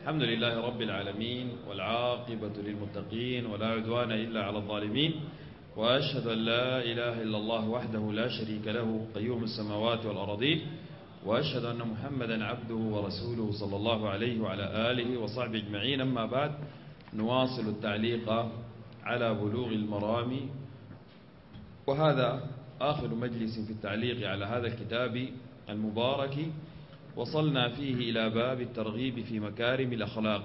الحمد لله رب العالمين، والعاقبة للمتقين، ولا عدوان إلا على الظالمين، وأشهد أن لا إله إلا الله وحده لا شريك له قيوم السماوات والأراضين، وأشهد أن محمدا عبده ورسوله صلى الله عليه وعلى آله وصحبه أجمعين. أما بعد، نواصل التعليق على بلوغ المرام، وهذا آخر مجلس في التعليق على هذا الكتاب المبارك. وصلنا فيه إلى باب الترغيب في مكارم الأخلاق.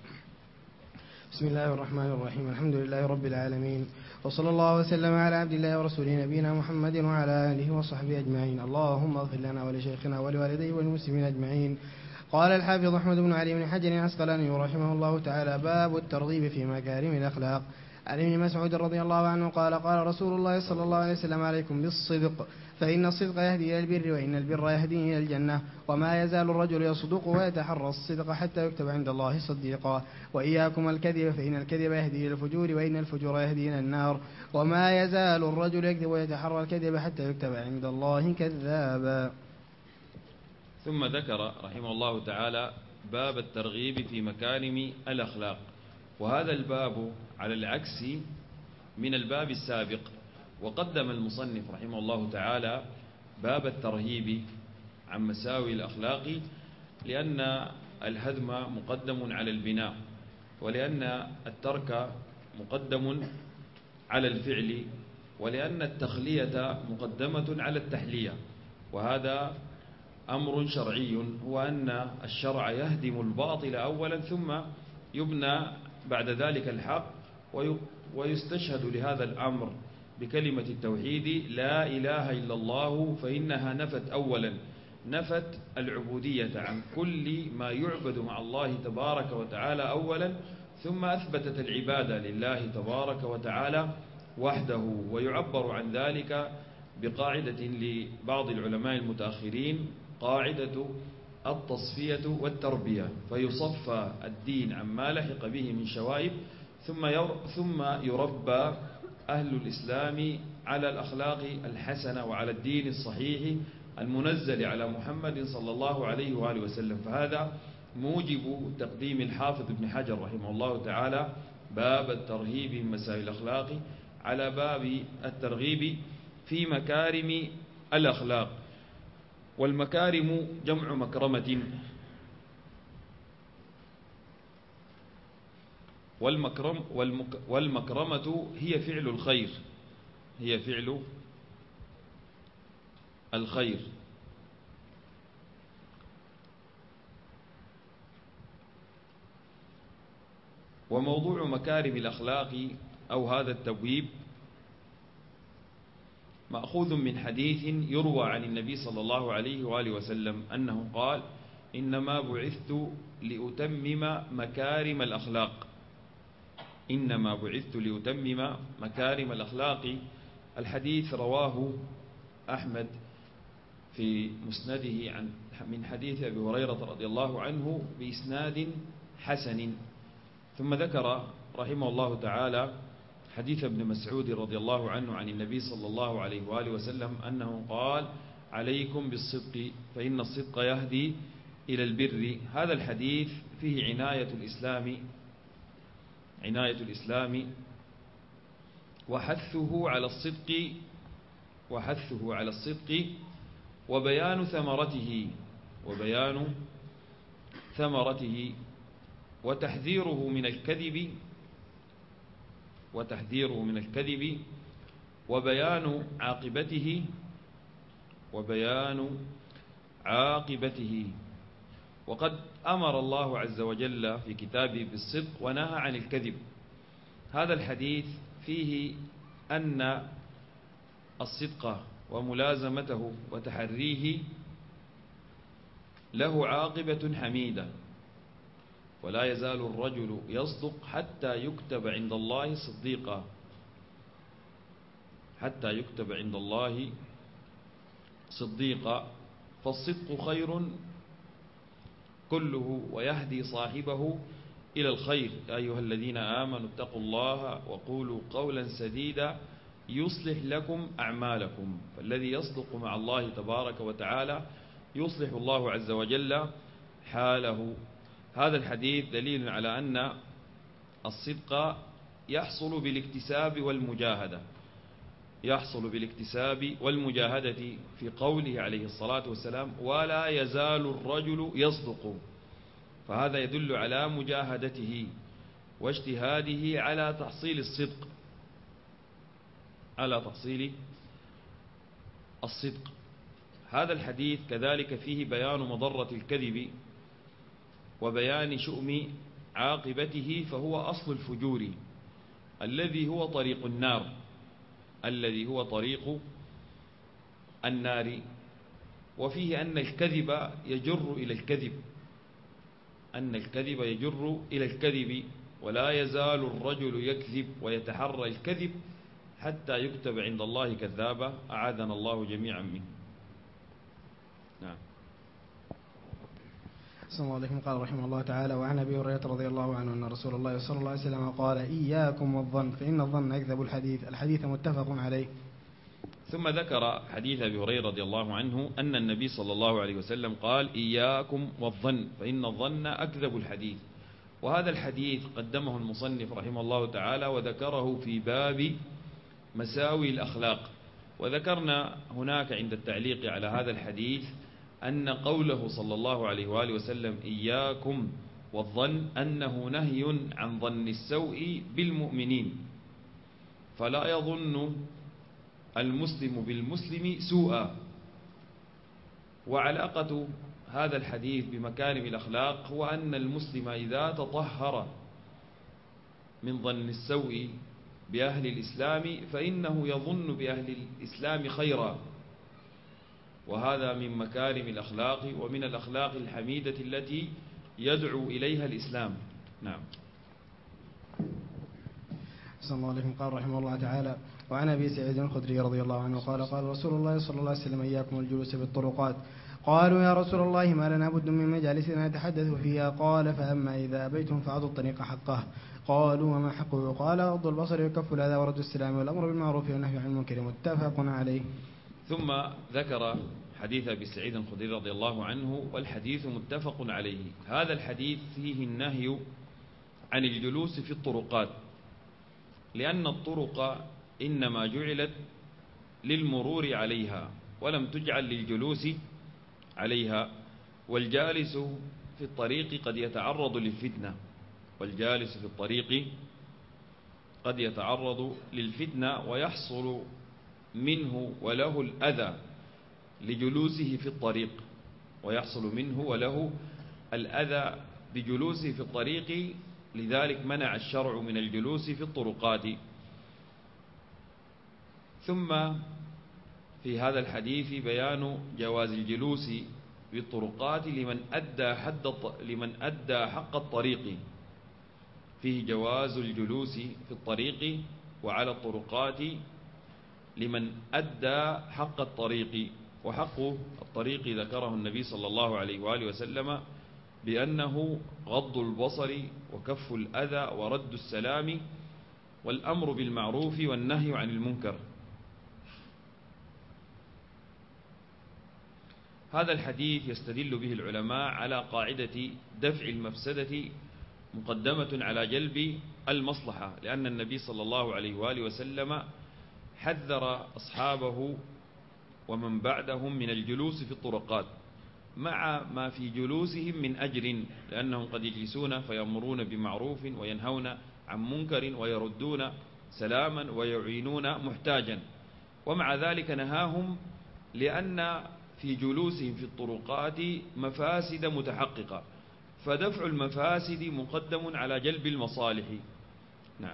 بسم الله الرحمن الرحيم. الحمد لله رب العالمين، وصلى الله وسلم على عبد الله ورسوله نبينا محمد وعلى آله وصحبه أجمعين. اللهم اغفر لنا ولشيخنا ولوالديه والمسلمين أجمعين. قال الحافظ أحمد بن علي بن حجر العسقلاني رحمه الله تعالى: باب الترغيب في مكارم الأخلاق. عن ابن مسعود رضي الله عنه قال: قال رسول الله صلى الله عليه وسلم: عليكم بالصدق، فإن الصدق يهدي إلى البر، وإن البر يهدي إلى الجنة، وما يزال الرجل يصدق ويتحرى الصدق حتى يكتب عند الله صديقا، وإياكم الكذب، فإن الكذب يهدي إلى الفجور، وإن الفجور يهدي إلى النار، وما يزال الرجل يكذب ويتحرى الكذب حتى يكتب عند الله كذابا. ثم ذكر رحمه الله تعالى باب الترغيب في مكارم الأخلاق، وهذا الباب على العكس من الباب السابق. وقدم المصنف رحمه الله تعالى باب الترهيب عن مساوي الأخلاق، لأن الهدم مقدم على البناء، ولأن الترك مقدم على الفعل، ولأن التخلية مقدمة على التحلية. وهذا أمر شرعي، هو أن الشرع يهدم الباطل أولا، ثم يبنى بعد ذلك الحق، ويستشهد لهذا الأمر بكلمة التوحيد: لا إله إلا الله، فإنها نفت أولا، نفت العبودية عن كل ما يعبد مع الله تبارك وتعالى أولا، ثم أثبتت العبادة لله تبارك وتعالى وحده. ويعبر عن ذلك بقاعدة لبعض العلماء المتأخرين: قاعدة التصفية والتربية، فيصفى الدين عما لحق به من شوائب، ثم يربى أهل الإسلام على الأخلاق الحسنة وعلى الدين الصحيح المنزل على محمد صلى الله عليه وآله وسلم. فهذا موجب تقديم الحافظ ابن حجر رحمه الله تعالى باب الترهيب من مسائل الأخلاق على باب الترغيب في مكارم الأخلاق. والمكارم جمع مكرمة، والمكرمة هي فعل الخير، هي فعل الخير. وموضوع مكارم الأخلاق أو هذا التبويب مأخوذ من حديث يروى عن النبي صلى الله عليه وآله وسلم أنه قال: إنما بعثت لأتمم مكارم الأخلاق. إنما بعثت لأتمم مكارم الأخلاق. الحديث رواه أحمد في مسنده من حديث أبي هريرة رضي الله عنه بإسناد حسن. ثم ذكر رحمه الله تعالى حديث ابن مسعود رضي الله عنه عن النبي صلى الله عليه وآله وسلم أنه قال: عليكم بالصدق، فإن الصدق يهدي إلى البر. هذا الحديث فيه عناية الإسلام وحثه على الصدق وبيان ثمرته وتحذيره من الكذب وبيان عاقبته. وقد أمر الله عز وجل في كتابه بالصدق ونهى عن الكذب. هذا الحديث فيه أن الصدق وملازمته وتحريه له عاقبة حميدة، ولا يزال الرجل يصدق حتى يكتب عند الله صديقا، فالصدق خير كله ويهدي صاحبه إلى الخير. يا أيها الذين آمنوا اتقوا الله وقولوا قولا سديدا يصلح لكم أعمالكم. فالذي يصدق مع الله تبارك وتعالى يصلح الله عز وجل حاله. هذا الحديث دليل على أن الصدق يحصل بالاكتساب والمجاهدة، يحصل بالاكتساب والمجاهدة، في قوله عليه الصلاة والسلام ولا يزال الرجل يصدق، فهذا يدل على مجاهدته واجتهاده على تحصيل الصدق، على تحصيل الصدق. هذا الحديث كذلك فيه بيان مضرة الكذب وبيان شؤم عاقبته، فهو أصل الفجور الذي هو طريق النار، الذي هو طريق النار. وفيه أن الكذب يجر إلى الكذب، أن الكذب يجر إلى الكذب، ولا يزال الرجل يكذب ويتحرى الكذب حتى يكتب عند الله كذابا، أعاذنا الله جميعا منه. نعم. صلى الله عليه وسلم قال رحمه الله تعالى: وعن أبي هريرة رضي الله عنه أن رسول الله صلى الله عليه وسلم قال: إياكم والظن فإن الظن أكذب الحديث. الحديث متفق عليه. ثم ذكر حديث أبي هريرة رضي الله عنه أن النبي صلى الله عليه وسلم قال: إياكم والظن فإن الظن أكذب الحديث. وهذا الحديث قدمه المصنف رحمه الله تعالى وذكره في باب مساوي الأخلاق. وذكرنا هناك عند التعليق على هذا الحديث أن قوله صلى الله عليه وآله وسلم إياكم والظن أنه نهي عن ظن السوء بالمؤمنين، فلا يظن المسلم بالمسلم سوءا. وعلاقة هذا الحديث بمكارم الأخلاق هو أن المسلم إذا تطهر من ظن السوء بأهل الإسلام فإنه يظن بأهل الإسلام خيرا، وهذا من مكارم الأخلاق ومن الأخلاق الحميدة التي يدعو إليها الإسلام. نعم. صلى الله عليه وسلم قال رحمه الله تعالى: وعن أبي سعيد الخدري رضي الله عنه قال: قال رسول الله صلى الله عليه وسلم: إياكم الجلوس بالطرقات. قالوا: يا رسول الله ما لنا بد من مجالسنا نتحدث فيها. قال: فأما إذا أبيتم فأعطوا الطريق حقه. قالوا: وما حقه؟ قال: غض البصر وكف الأذى ورد السلام والأمر بالمعروف والنهي عن المنكر. متفق عليه. ثم ذكر حديث أبي سعيد الخدري رضي الله عنه، والحديث متفق عليه. هذا الحديث فيه النهي عن الجلوس في الطرقات، لأن الطرق إنما جعلت للمرور عليها ولم تجعل للجلوس عليها. والجالس في الطريق قد يتعرض للفتنة، والجالس في الطريق قد يتعرض للفتنة ويحصل منه وله الأذى لجلوسه في الطريق، ويحصل منه وله الأذى بجلوسه في الطريق. لذلك منع الشرع من الجلوس في الطرقات. ثم في هذا الحديث بيان جواز الجلوس بالطرقات لمن أدى حق الطريق. فيه جواز الجلوس في الطريق وعلى الطرقات لمن أدى حق الطريق. وحق الطريق ذكره النبي صلى الله عليه وآله وسلم بأنه غض البصر وكف الأذى ورد السلام والأمر بالمعروف والنهي عن المنكر. هذا الحديث يستدل به العلماء على قاعدة دفع المفسدة مقدمة على جلب المصلحة، لأن النبي صلى الله عليه وآله وسلم حذر أصحابه ومن بعدهم من الجلوس في الطرقات، مع ما في جلوسهم من أجر، لأنهم قد يجلسون فيأمرون بمعروف وينهون عن منكر ويردون سلاما ويعينون محتاجا. ومع ذلك نهاهم لأن في جلوسهم في الطرقات مفاسد متحققة، فدفع المفاسد مقدم على جلب المصالح. نعم.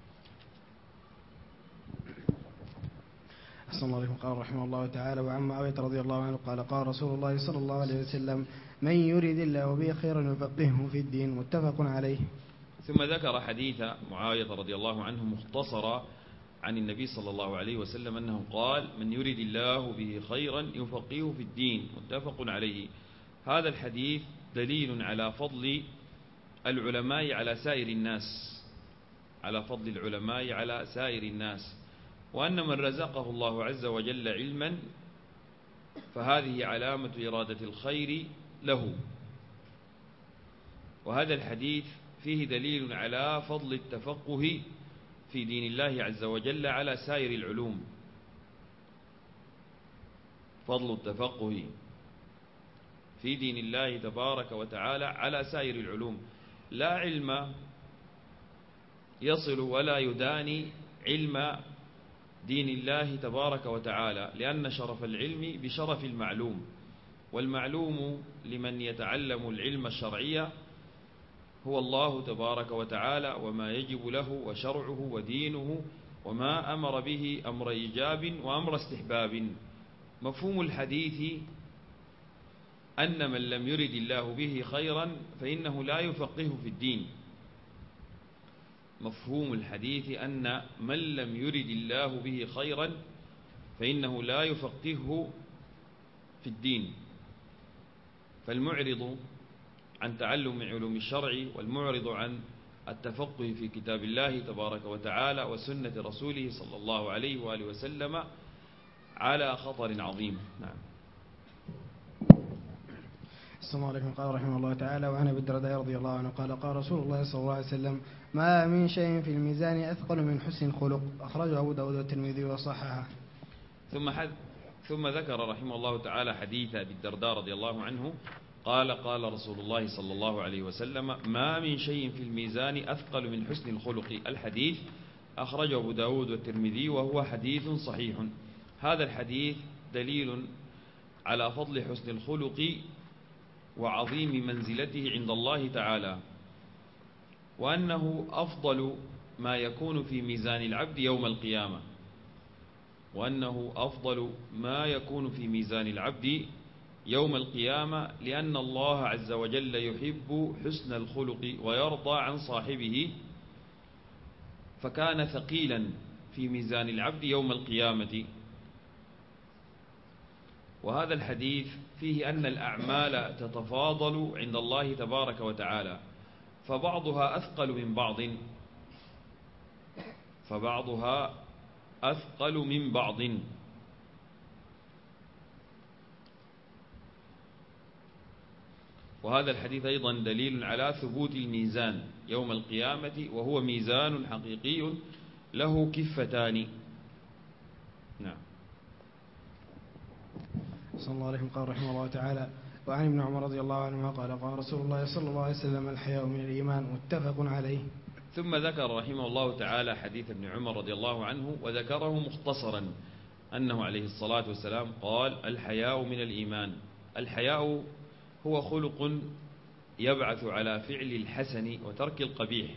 أحسن الله عليكم. قال رحمه الله تعالى: وعن معاوية رضي الله عنه قال: قال رسول الله صلى الله عليه وسلم: من يريد الله به خيرا يفقهه في الدين. متفق عليه. ثم ذكر حديث معاوية رضي الله عنه مختصرا عن النبي صلى الله عليه وسلم أنه قال: من يريد الله به خيرا يفقهه في الدين. متفق عليه. هذا الحديث دليل على فضل العلماء على سائر الناس، على فضل العلماء على سائر الناس، وأن من رزقه الله عز وجل علما فهذه علامة إرادة الخير له. وهذا الحديث فيه دليل على فضل التفقه في دين الله عز وجل على سائر العلوم. فضل التفقه في دين الله تبارك وتعالى على سائر العلوم. لا علم يصل ولا يداني علم دين الله تبارك وتعالى، لأن شرف العلم بشرف المعلوم، والمعلوم لمن يتعلم العلم الشرعي هو الله تبارك وتعالى، وما يجب له وشرعه ودينه، وما أمر به أمر إيجاب وأمر استحباب. مفهوم الحديث أن من لم يرد الله به خيرا فإنه لا يفقهه في الدين. مفهوم الحديث أن من لم يرد الله به خيرا فإنه لا يفقهه في الدين. فالمعرض عن تعلم علوم الشرع والمعرض عن التفقه في كتاب الله تبارك وتعالى وسنة رسوله صلى الله عليه وآله وسلم على خطر عظيم. نعم. السلام عليكم. قال رحمه الله تعالى: وعن ابي الدرداء رضي الله عنه قال: قال رسول الله صلى الله عليه وسلم: ما من شيء في الميزان أثقل من حسن الخلق. أخرجه أبو داود والترمذي وصححه. ثم ذكر رحمه الله تعالى حديث ابي الدرداء رضي الله عنه قال: قال رسول الله صلى الله عليه وسلم: ما من شيء في الميزان أثقل من حسن الخلق. الحديث أخرجه أبو داود والترمذي وهو حديث صحيح. هذا الحديث دليل على فضل حسن الخلق وعظيم منزلته عند الله تعالى، وأنه أفضل ما يكون في ميزان العبد يوم القيامة، وأنه أفضل ما يكون في ميزان العبد يوم القيامة، لأن الله عز وجل يحب حسن الخلق ويرضى عن صاحبه، فكان ثقيلا في ميزان العبد يوم القيامة. وهذا الحديث فيه أن الأعمال تتفاضل عند الله تبارك وتعالى، فبعضها أثقل من بعض، فبعضها أثقل من بعض. وهذا الحديث أيضا دليل على ثبوت الميزان يوم القيامة، وهو ميزان حقيقي له كفتان. نعم. صلى الله عليه وسلم. قال رحمه الله تعالى: وعن ابن عمر رضي الله عنهما قال: قال رسول الله صلى الله عليه وسلم: الحياء من الإيمان. متفق عليه. ثم ذكر رحمه الله تعالى حديث ابن عمر رضي الله عنه، وذكره مختصرا أنه عليه الصلاة والسلام قال: الحياء من الإيمان. الحياء هو خلق يبعث على فعل الحسن وترك القبيح.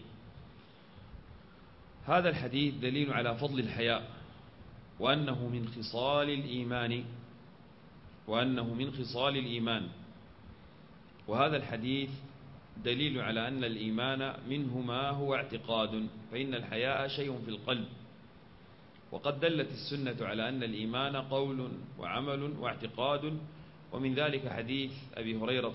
هذا الحديث دليل على فضل الحياء، وأنه من خصال الإيمان، وأنه من خصال الإيمان. وهذا الحديث دليل على أن الإيمان منه ما هو اعتقاد، فإن الحياء شيء في القلب. وقد دلت السنة على أن الإيمان قول وعمل واعتقاد. ومن ذلك حديث أبي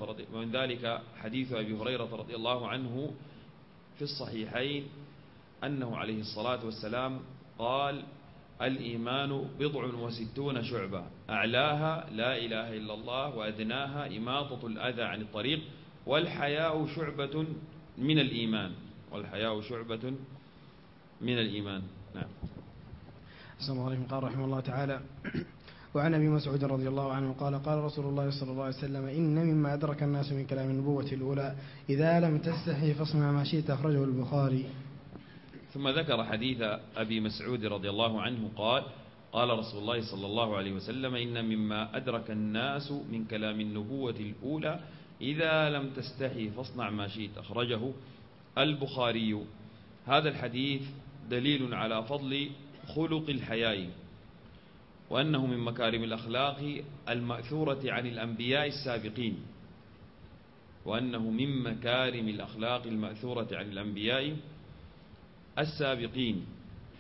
هريرة رضي الله عنه في الصحيحين أنه عليه الصلاة والسلام قال: الإيمان 69 شعبة، أعلاها لا إله إلا الله، وأدناها إماطة الأذى عن الطريق، والحياء شعبة من الإيمان. والحياء شعبة من الإيمان. نعم. السلام عليكم. قال رحمه الله تعالى: وعن أبي مسعود رضي الله عنه قال: قال رسول الله صلى الله عليه وسلم: إن مما أدرك الناس من كلام النبوة الأولى: إذا لم تستحي فاصنع ما شئت. أخرجه البخاري. ثم ذكر حديث أبي مسعود رضي الله عنه قال: قال رسول الله صلى الله عليه وسلم: إن مما أدرك الناس من كلام النبوة الأولى: إذا لم تستحي فاصنع ما شئت. أخرجه البخاري. هذا الحديث دليل على فضل خلق الحياء، وأنه من مكارم الأخلاق المأثورة عن الأنبياء السابقين، وأنه من مكارم الأخلاق المأثورة عن الأنبياء السابقين.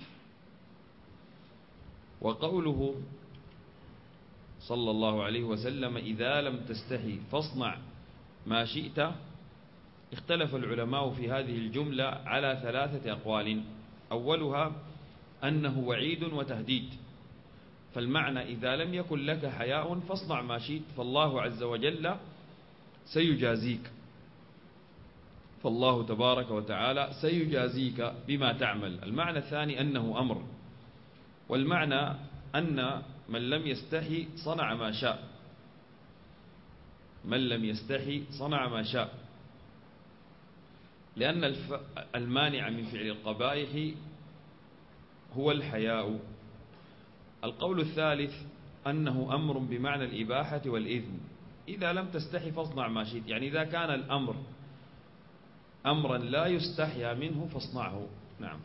وقوله صلى الله عليه وسلم: إذا لم تستحي فاصنع ما شئت، اختلف العلماء في هذه الجملة على 3 أقوال. أولها أنه وعيد وتهديد، فالمعنى: إذا لم يكن لك حياء فاصنع ما شئت، فالله عز وجل سيجازيك. فالله تبارك وتعالى سيجازيك بما تعمل. المعنى الثاني أنه أمر، والمعنى أن من لم يستحي صنع ما شاء، من لم يستحي صنع ما شاء، لأن المانع من فعل القبائح هو الحياء. القول الثالث أنه أمر بمعنى الإباحة والإذن، إذا لم تستحي فاصنع ما شئت، يعني إذا كان الأمر أمرا لا يستحيا منه فاصنعه. نعم.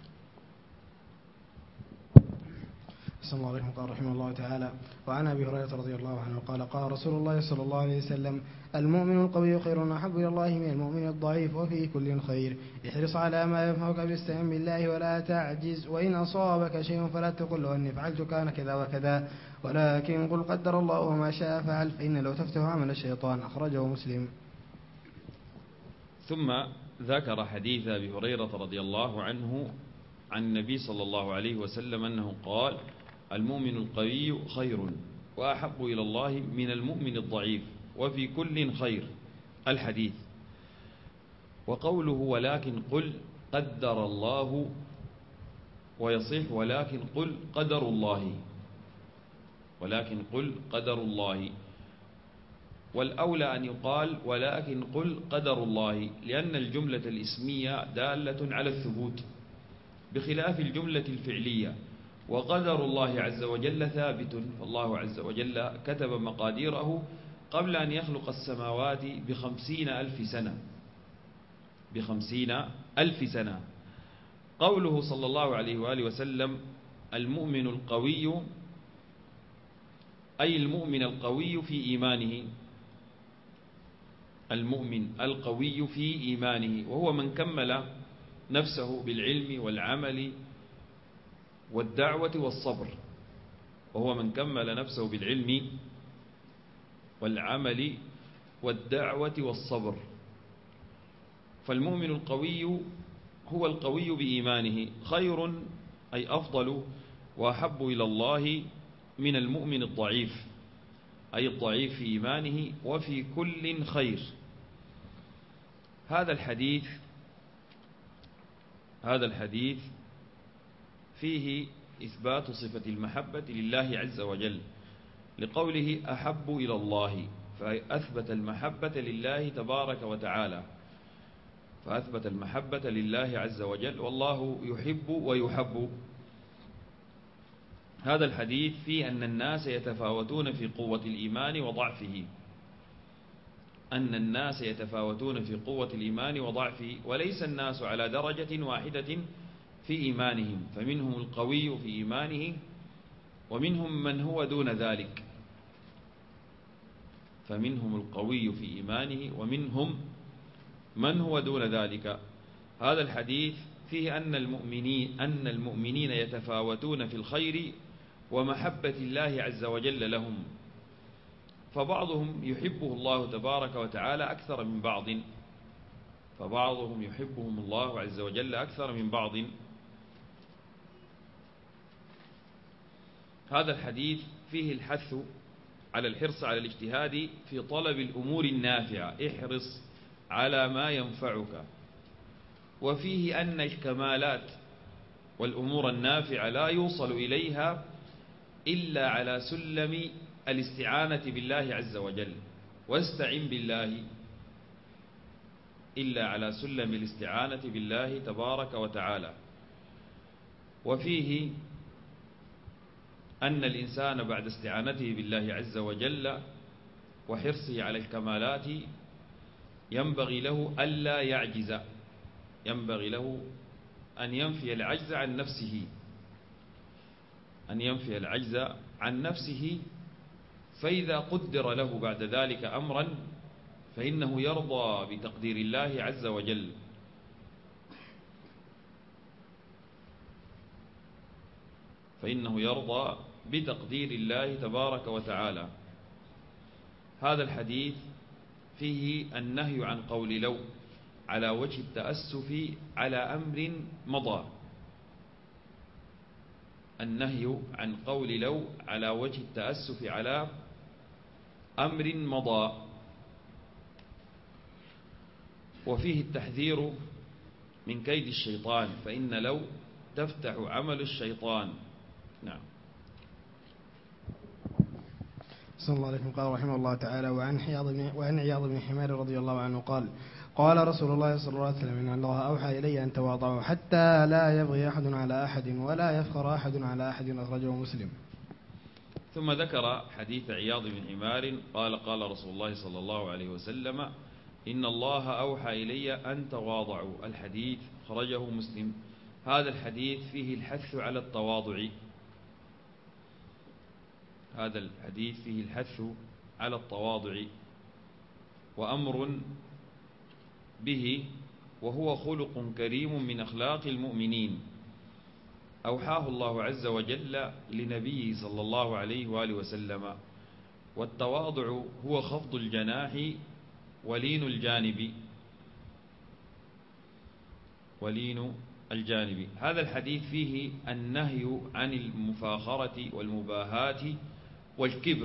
صلى الله عليه وسلم قال رحمه الله تعالى: وعن أبي هريرة رضي الله عنه قال: قال رسول الله صلى الله عليه وسلم: المؤمن القوي خير أحب إلى الله من المؤمن الضعيف، وفي كل خير. احرص على ما ينفعك باستعن بالله ولا تعجز، وإن أصابك شيء فلا تقل له أني فعلت كان كذا وكذا، ولكن قل قدر الله وما شاء فعل، فإن لو تفتح عمل الشيطان. أخرجه مسلم. ثم ذكر حديث أبي هريرة رضي الله عنه عن النبي صلى الله عليه وسلم أنه قال: المؤمن القوي خير وأحب إلى الله من المؤمن الضعيف، وفي كل خير. الحديث. وقوله ولكن قل قدر الله، ويصح ولكن قل قدر الله، ولكن قل قدر الله، والأولى أن يقال ولكن قل قدر الله، لأن الجملة الإسمية دالة على الثبوت بخلاف الجملة الفعلية، وقدر الله عز وجل ثابت، فالله عز وجل كتب مقاديره قبل أن يخلق السماوات ب50,000 سنة، ب50,000 سنة. قوله صلى الله عليه وآله وسلم المؤمن القوي، أي المؤمن القوي في إيمانه، المؤمن القوي في إيمانه، وهو من كمل نفسه بالعلم والعمل والدعوة والصبر، وهو من كمل نفسه بالعلم والعمل والدعوة والصبر. فالمؤمن القوي هو القوي بإيمانه، خير أي أفضل وأحب إلى الله من المؤمن الضعيف، أي الضعيف في إيمانه، وفي كل خير. هذا الحديث فيه إثبات صفة المحبة لله عز وجل، لقوله أحب إلى الله، فأثبت المحبة لله تبارك وتعالى، فأثبت المحبة لله عز وجل، والله يحب ويحب. هذا الحديث فيه أن الناس يتفاوتون في قوة الإيمان وضعفه، أن الناس يتفاوتون في قوة الإيمان وضعفه، وليس الناس على درجة واحدة في إيمانهم، فمنهم القوي في إيمانه ومنهم من هو دون ذلك، فمنهم القوي في إيمانه ومنهم من هو دون ذلك. هذا الحديث فيه أن المؤمنين يتفاوتون في الخير ومحبة الله عز وجل لهم، فبعضهم يحبه الله تبارك وتعالى أكثر من بعض، فبعضهم يحبهم الله عز وجل أكثر من بعض. هذا الحديث فيه الحث على الحرص على الاجتهاد في طلب الأمور النافعة، احرص على ما ينفعك، وفيه أن الكمالات والأمور النافعة لا يوصل إليها إلا على سلم الاستعانة بالله عز وجل، واستعن بالله، إلا على سلم الاستعانة بالله تبارك وتعالى. وفيه أن الإنسان بعد استعانته بالله عز وجل وحرصه على الكمالات ينبغي له ألا يعجز، ينبغي له أن ينفي العجز عن نفسه، أن ينفي العجز عن نفسه، فإذا قدر له بعد ذلك أمرا فإنه يرضى بتقدير الله عز وجل. فإنه يرضى بتقدير الله تبارك وتعالى. هذا الحديث فيه النهي عن قول لو على وجه التأسف على أمر مضى، النهي عن قول لو على وجه التأسف على أمر مضى. وفيه التحذير من كيد الشيطان، فإن لو تفتح عمل الشيطان. نعم. صلى الله عليه وسلم. قال رحمه الله تعالى: وعن عياض بن حمار رضي الله عنه قال: قال رسول الله صلى الله عليه وسلم: إن الله أوحى إلي أن تواضعوا حتى لا يبغي أحد على أحد ولا يفخر أحد على أحد. أخرجه مسلم. ثم ذكر حديث عياض بن حمار قال: قال رسول الله صلى الله عليه وسلم: إن الله أوحى إلي أن تواضعوا. الحديث خرجه مسلم. هذا الحديث فيه الحث على التواضع. هذا الحديث فيه الحث على التواضع وأمر به، وهو خلق كريم من أخلاق المؤمنين أوحاه الله عز وجل لنبيه صلى الله عليه وآله وسلم. والتواضع هو خفض الجناح ولين الجانب. هذا الحديث فيه النهي عن المفاخرة والمباهاة والكبر،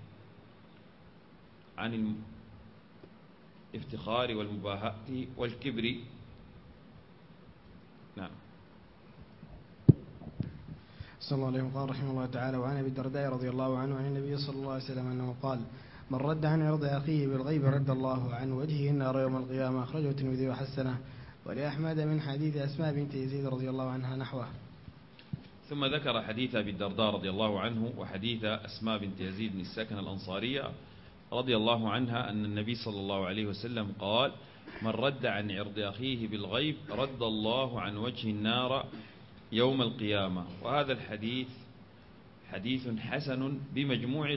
عن الافتخار والمباهاة والكبر. نعم. صلى الله عليه وسلم. قال رحمه الله تعالى: وعن أبي الدرداء رضي الله عنه عن النبي صلى الله عليه وسلم أنه قال: من رد عن عرض أخيه بالغيب رد الله عن وجهه النار يوم القيامة. أخرجه الترمذي وحسنه. ولأحمد من حديث أسماء بنت يزيد رضي الله عنها نحوه. ثم ذكر حديث أبي الدرداء رضي الله عنه وحديث أسماء بنت يزيد بن السكن الأنصارية رضي الله عنها أن النبي صلى الله عليه وسلم قال: من رد عن عرض أخيه بالغيب رد الله عن وجه النار يوم القيامة. وهذا الحديث حديث حسن بمجموع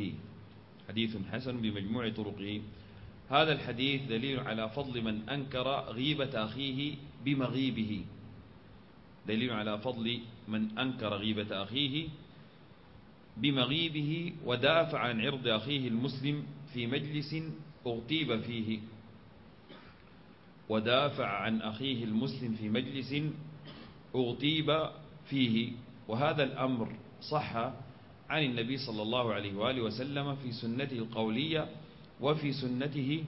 طرقه. هذا الحديث دليل على فضل من أنكر غيبة أخيه بمغيبه. دليل على فضل من أنكر غيبة أخيه بمغيبه ودافع عن عرض أخيه المسلم في مجلس اغتيب فيه. وهذا الأمر صح عن النبي صلى الله عليه وآله وسلم في سنته القولية وفي سنته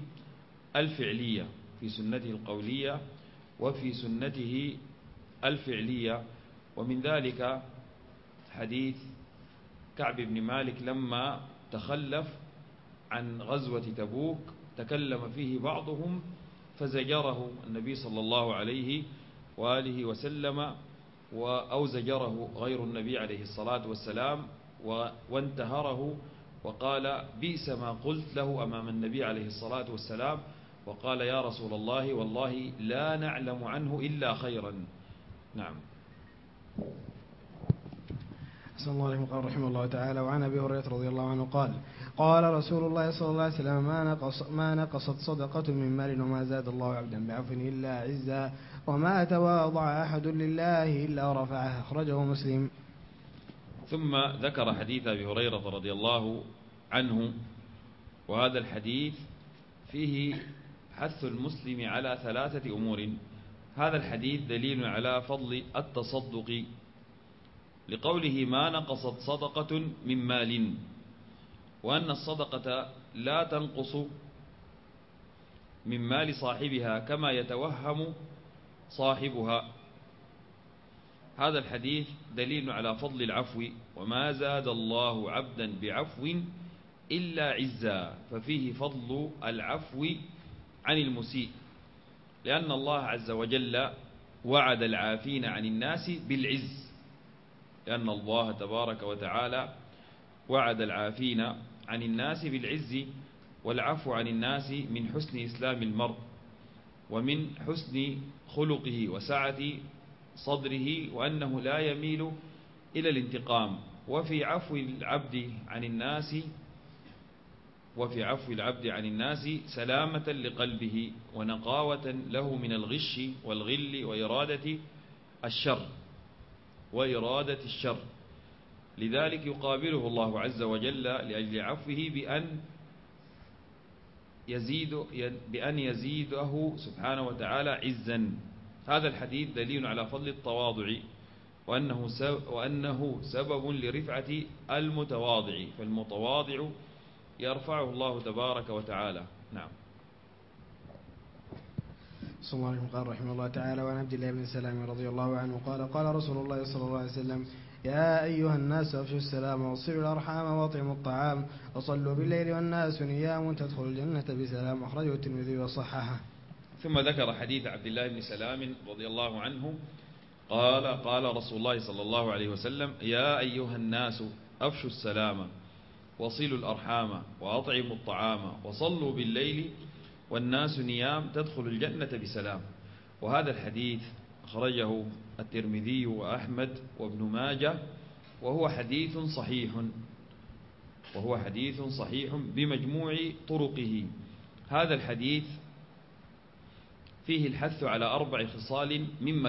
الفعلية. ومن ذلك حديث كعب بن مالك لما تخلف عن غزوة تبوك تكلم فيه بعضهم فزجره النبي صلى الله عليه وآله وسلم، أو زجره غير النبي عليه الصلاة والسلام وانتهره وقال: بئس ما قلت له أمام النبي عليه الصلاة والسلام. وقال: يا رسول الله والله لا نعلم عنه إلا خيرا. نعم. صلى الله عليه وسلم. قال رحمه الله تعالى: وعن أبي هريرة رضي الله عنه قال: قال رسول الله صلى الله عليه وسلم: ما نقصت صدقة من مال وما زاد الله عبدا بعفو إلا عزا وما تواضع أحد لله إلا رفعه. أخرجه مسلم. ثم ذكر حديث أبي هريرة رضي الله عنه. وهذا الحديث فيه حث المسلم على 3 أمور. هذا الحديث دليل على فضل التصدق لقوله: ما نقصت صدقة من مال، وأن الصدقة لا تنقص من مال صاحبها كما يتوهم صاحبها. هذا الحديث دليل على فضل العفو، وما زاد الله عبدا بعفو إلا عزا، ففيه فضل العفو عن المسيء، لأن الله عز وجل وعد العافين عن الناس بالعز. لأن الله تبارك وتعالى وعد العافين عن الناس بالعز، والعفو عن الناس من حسن إسلام المرء ومن حسن خلقه وسعة صدره، وأنه لا يميل إلى الانتقام. وفي عفو العبد عن الناس سلامة لقلبه ونقاوة له من الغش والغل وإرادة الشر. لذلك يقابله الله عز وجل لأجل عفوه بأن يزيده سبحانه وتعالى عزا. هذا الحديث دليل على فضل التواضع، وأنه سبب لرفعة المتواضع، فالمتواضع يرفعه الله تبارك وتعالى. نعم. صلى الله عليه وسلم قال رحمه الله تعالى: وعن عبد الله بن سلام رضي الله عنه قال: قال رسول الله صلى الله عليه وسلم: يا أيها الناس أفشوا السلام وصلوا الأرحام وأطعموا الطعام وصلوا بالليل والناس نيام تدخلوا الجنة بسلام. أخرجه الترمذي وصححه. ثم ذكر حديث عبد الله بن سلام رضي الله عنه قال: قال رسول الله صلى الله عليه وسلم: يا أيها الناس أفشوا السلام وصلوا الأرحام وأطعموا الطعام وصلوا بالليل والناس نيام تدخلوا الجنة بسلام. وهذا الحديث أخرجه الترمذي وأحمد وابن ماجه، وهو حديث صحيح بمجموع طرقه. هذا الحديث فيه الحث على 4 خصال من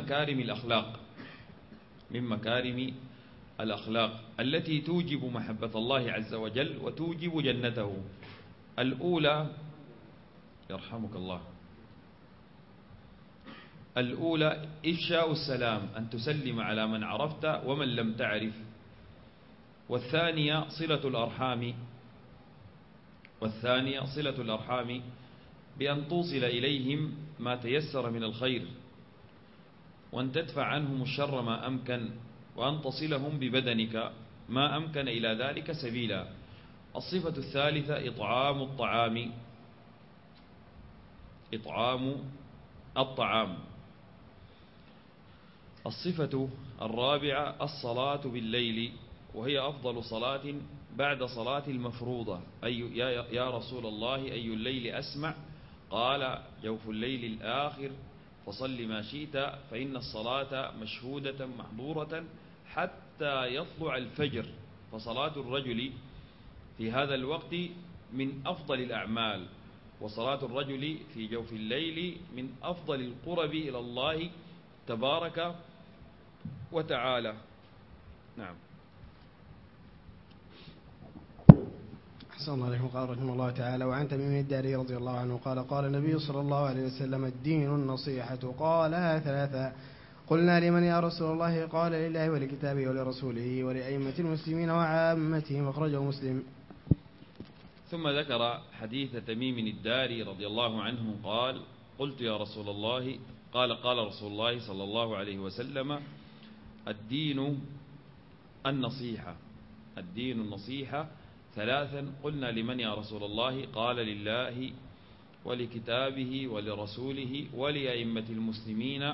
مكارم الأخلاق التي توجب محبة الله عز وجل وتوجب جنته. الأولى يرحمك الله، الأولى إفشاء السلام، أن تسلم على من عرفت ومن لم تعرف. والثانية صلة الأرحام بأن توصل إليهم ما تيسر من الخير، وأن تدفع عنهم الشر ما أمكن، وأن تصلهم ببدنك ما أمكن إلى ذلك سبيلا. الصفة الثالثة إطعام الطعام. الصفة الرابعة الصلاة بالليل، وهي أفضل صلاة بعد صلاة المفروضة. يا رسول الله أي الليل أسمع؟ قال: جوف الليل الآخر، فصل ما شئت، فإن الصلاة مشهودة محظورة حتى يطلع الفجر. فصلاة الرجل في هذا الوقت من أفضل الأعمال، وصلاة الرجل في جوف الليل من أفضل القرب إلى الله تبارك وتعالى. نعم. أحسن الله عليكم. قال رحمه الله تعالى: وعن تميم الداري رضي الله عنه قال: قال النبي صلى الله عليه وسلم: الدين النصيحة. قالها 3. قلنا: لمن يا رسول الله؟ قال: لله ولكتابه ولرسوله ولأئمة المسلمين وعامتهم. أخرجه مسلم. ثم ذكر حديث تميم الداري رضي الله عنه قال: قلت يا رسول الله، قال رسول الله صلى الله عليه وسلم: الدين النصيحة 3. قلنا: لمن يا رسول الله؟ قال: لله ولكتابه ولرسوله ولأئمة المسلمين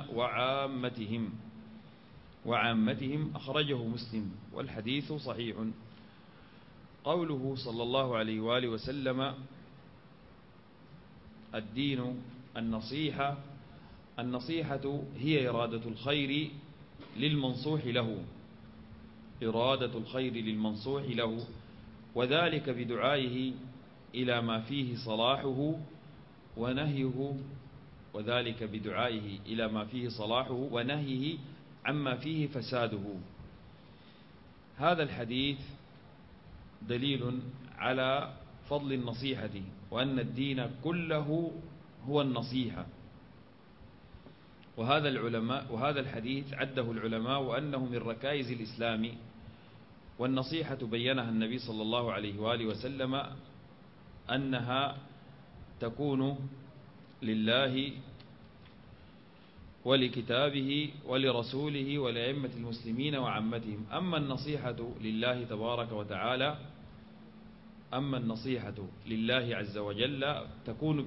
وعامتهم. أخرجه مسلم، والحديث صحيح. قوله صلى الله عليه وآله وسلم: الدين النصيحة هي إرادة الخير للمنصوح له، وذلك بدعائه إلى ما فيه صلاحه ونهيه عما فيه فساده. هذا الحديث دليل على فضل النصيحة، وأن الدين كله هو النصيحة. وهذا الحديث عده العلماء وأنه من ركائز الإسلام. والنصيحة بينها النبي صلى الله عليه وآله وسلم أنها تكون لله ولكتابه ولرسوله ولأئمة المسلمين وعامتهم. أما النصيحة لله تبارك وتعالى، أما النصيحة لله عز وجل تكون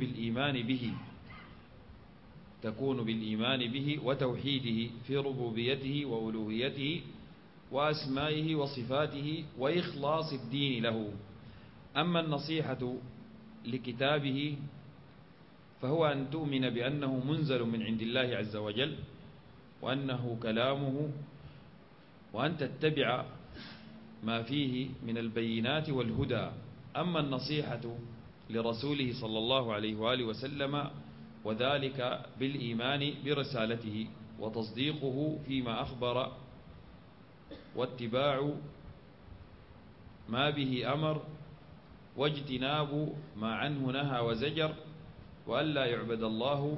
بالإيمان به وتوحيده في ربوبيته وألوهيته وأسمائه وصفاته وإخلاص الدين له. أما النصيحة لكتابه فهو أن تؤمن بأنه منزل من عند الله عز وجل وأنه كلامه، وأن تتبع ما فيه من البينات والهدى. أما النصيحة لرسوله صلى الله عليه وآله وسلم وذلك بالإيمان برسالته وتصديقه فيما أخبر، واتباع ما به أمر، واجتناب ما عنه نهى وزجر، وألا يعبد الله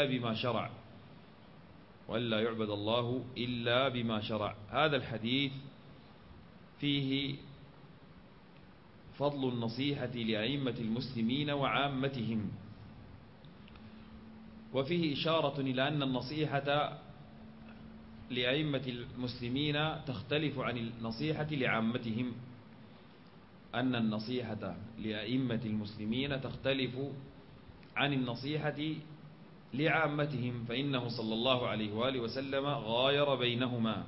إلا بما شرع. هذا الحديث فيه فضل النصيحة لأئمة المسلمين وعامتهم. وفيه إشارة إلى أن النصيحة لأئمة المسلمين تختلف عن النصيحة لعامتهم، أن النصيحة لأئمة المسلمين تختلف عن النصيحة لعامتهم، فإنه صلى الله عليه وآله وسلم غاير بينهما،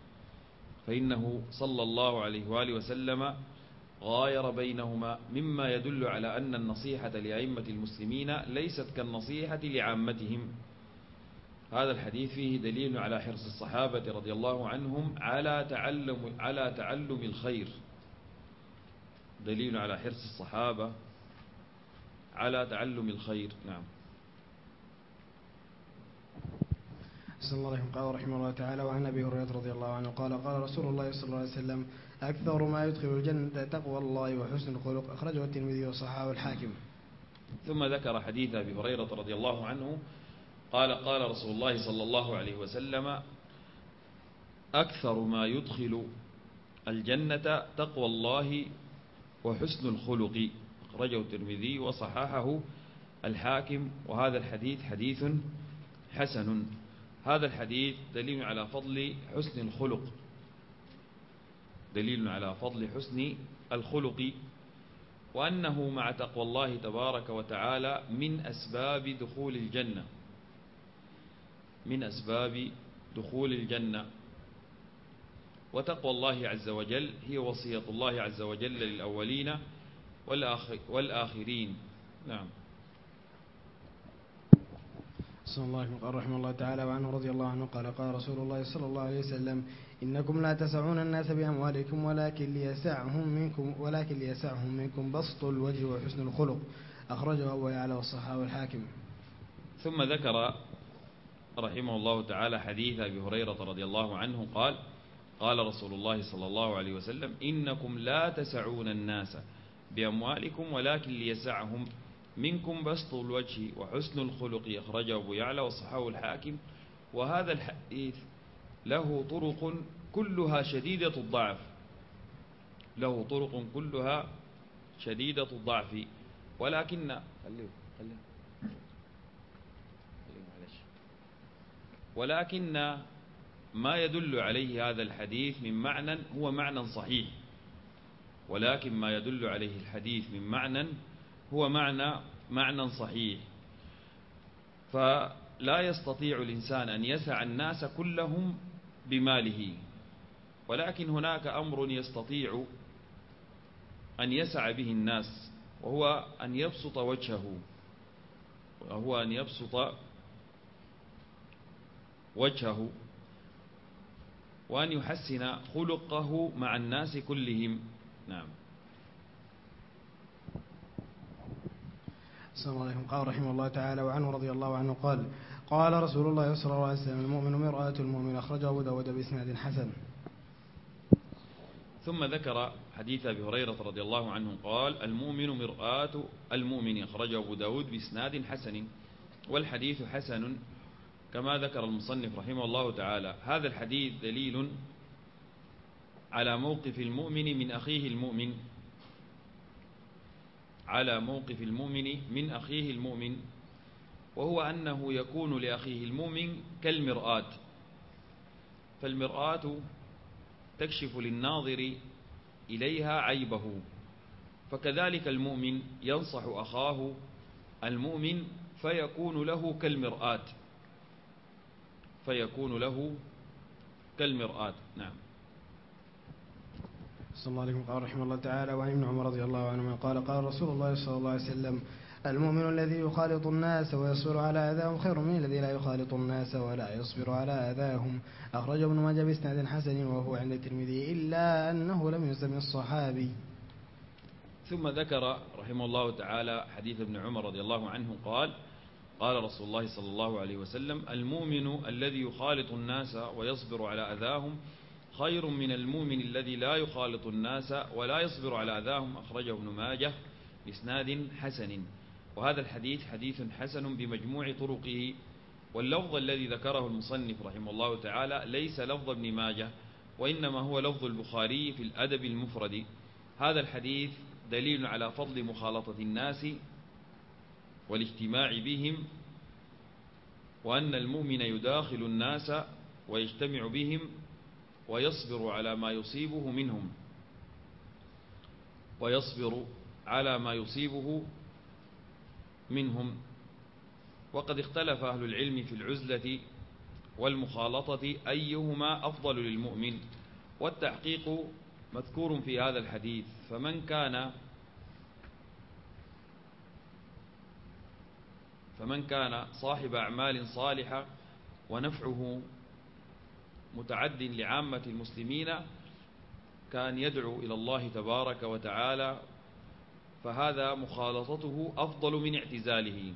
غاير بينهما، مما يدل على أن النصيحة لأئمة المسلمين ليست كالنصيحة لعامتهم. هذا الحديث فيه دليل على حرص الصحابة رضي الله عنهم على تعلم الخير، دليل على حرص الصحابة على تعلم الخير. نعم. صلى الله عليه وسلم. قال رحمه الله تعالى: وعن أبي هريرة رضي الله عنه قال: قال رسول الله صلى الله عليه وسلم: أكثر ما يدخل الجنة تقوى الله وحسن الخلق، أخرجه الترمذي وصححه الحاكم. ثم ذكر حديث أبي هريرة رضي الله عنه قال: قال رسول الله صلى الله عليه وسلم: أكثر ما يدخل الجنة تقوى الله وحسن الخلق، أخرجه الترمذي وصححه الحاكم. وهذا الحديث حديث حسن. هذا الحديث دليل على فضل حسن الخلق، دليل على فضل حسن الخلق، وأنه مع تقوى الله تبارك وتعالى من أسباب دخول الجنة، من أسباب دخول الجنة. وتقوى الله عز وجل هي وصية الله عز وجل للأولين والآخرين. نعم. صلى الله عليه وسلم. قال رحمه الله تعالى: وعنه رضي الله عنه قال: قال رسول الله صلى الله عليه وسلم: إنكم لا تسعون الناس بأموالكم ولكن ليسعهم منكم بسط الوجه وحسن الخلق، أخرجه أبو يعلى والصحاح والحاكم. ثم ذكر رحمه الله تعالى حديث أبي هريرة رضي الله عنه قال: قال رسول الله صلى الله عليه وسلم: إنكم لا تسعون الناس بأموالكم ولكن ليسعهم منكم بسط الوجه وحسن الخلق، أخرجه أبو يعلى وصححه الحاكم. وهذا الحديث له طرق كلها شديدة الضعف، له طرق كلها شديدة الضعف، ولكن ما يدل عليه هذا الحديث من معنى هو معنى صحيح، ولكن ما يدل عليه الحديث من معنى هو معنى صحيح. فلا يستطيع الإنسان أن يسع الناس كلهم بماله، ولكن هناك أمر يستطيع أن يسع به الناس، وهو أن يبسط وجهه وأن يحسن خلقه مع الناس كلهم. نعم. صلى الله عليه وسلم. قال رحمه الله تعالى: وعنه رضي الله عنه قال: قال رسول الله صلى الله عليه وسلم: المؤمن مرآة المؤمن، أخرجه أبو داود بإسناد حسن. ثم ذكر حديث أبي هريرة رضي الله عنه قال: المؤمن مرآة المؤمن، أخرجه أبو داود بإسناد حسن. والحديث حسن كما ذكر المصنف رحمه الله تعالى. هذا الحديث دليل على موقف المؤمن من أخيه المؤمن، على موقف المؤمن من أخيه المؤمن، وهو أنه يكون لأخيه المؤمن كالمرآة، فالمرآة تكشف للناظر إليها عيبه، فكذلك المؤمن ينصح أخاه المؤمن فيكون له كالمرآة، نعم. صلى الله عليه وسلم. قال رحمه الله تعالى: وعن ابن عمر رضي الله عنهما قال: قال رسول الله صلى الله عليه وسلم: المؤمن الذي يخالط الناس ويصبر على أذاهم خير من الذي لا يخالط الناس ولا يصبر على أذاهم، أخرجه ابن ماجه بإسناد حسن وهو عند الترمذي، إلا أنه لم يسمي الصحابي. ثم ذكر رحمه الله تعالى حديث ابن عمر رضي الله عنه قال: قال رسول الله صلى الله عليه وسلم: المؤمن الذي يخالط الناس ويصبر على أذاهم خير من المؤمن الذي لا يخالط الناس ولا يصبر على أذاهم، أخرجه ابن ماجه بإسناد حسن. وهذا الحديث حديث حسن بمجموع طرقه، واللفظ الذي ذكره المصنف رحمه الله تعالى ليس لفظ ابن ماجه، وإنما هو لفظ البخاري في الأدب المفرد. هذا الحديث دليل على فضل مخالطة الناس والاجتماع بهم وأن المؤمن يداخل الناس ويجتمع بهم ويصبر على ما يصيبه منهم، وقد اختلف أهل العلم في العزلة والمخالطة أيهما أفضل للمؤمن، والتحقيق مذكور في هذا الحديث. فمن كان صاحب أعمال صالحة ونفعه متعد لعامة المسلمين كان يدعو إلى الله تبارك وتعالى، فهذا مخالطته أفضل من اعتزاله.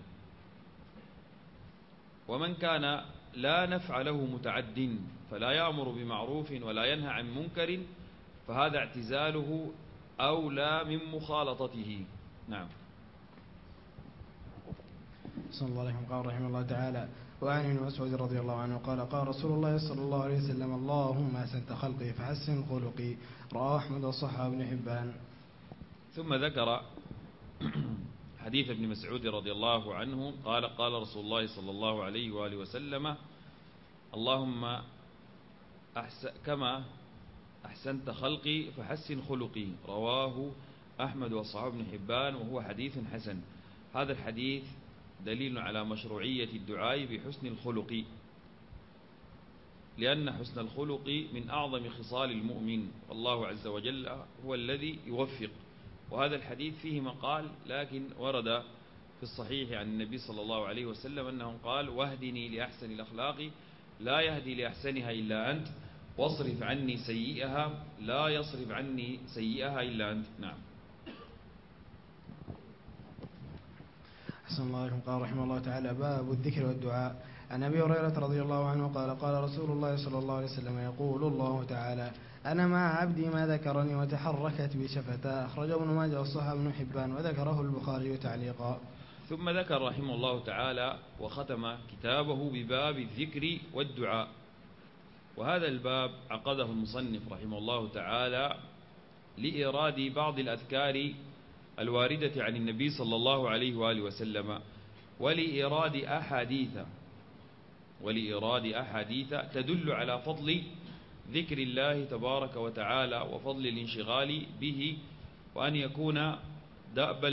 ومن كان لا نفع له متعد فلا يأمر بمعروف ولا ينهى عن منكر، فهذا اعتزاله أولى من مخالطته. نعم. صلى الله عليه وسلم. قال رحمه الله تعالى: وعن ابن مسعود رضي الله عنه قال: قال رسول الله صلى الله عليه وسلم: اللهم أحسنت خلقي فحسن خلقي. رواه أحمد وصححه ابن حبان. ثم ذكر حديث ابن مسعود رضي الله عنه قال: قال رسول الله صلى الله عليه وآله وسلم: اللهم كما أحسنت خلقي فحسن خلقي. رواه أحمد وصححه ابن حبان، وهو حديث حسن. هذا الحديث دليل على مشروعية الدعاء بحسن الخلق، لأن حسن الخلق من أعظم خصال المؤمن، والله عز وجل هو الذي يوفق. وهذا الحديث فيه مقال، لكن ورد في الصحيح عن النبي صلى الله عليه وسلم أنه قال: واهدني لأحسن الأخلاق لا يهدي لأحسنها إلا أنت، واصرف عني سيئها لا يصرف عني سيئها إلا أنت. نعم. أحسن الله عليكم. قال رحمه الله تعالى: باب الذكر والدعاء. عن أبي هريرة رضي الله عنه قال: قال رسول الله صلى الله عليه وسلم: يقول الله تعالى: أنا مع عبدي ما ذكرني وتحركت بشفتاه. أخرجه ابن ماجه وصححه ابن حبان، وذكره البخاري تعليقا. ثم ذكر رحمه الله تعالى وختم كتابه بباب الذكر والدعاء. وهذا الباب عقده المصنف رحمه الله تعالى لإيراد بعض الأذكار الواردة عن النبي صلى الله عليه وآله وسلم، ولإيراد أحاديث تدل على فضل ذكر الله تبارك وتعالى وفضل الانشغال به، وأن يكون دأب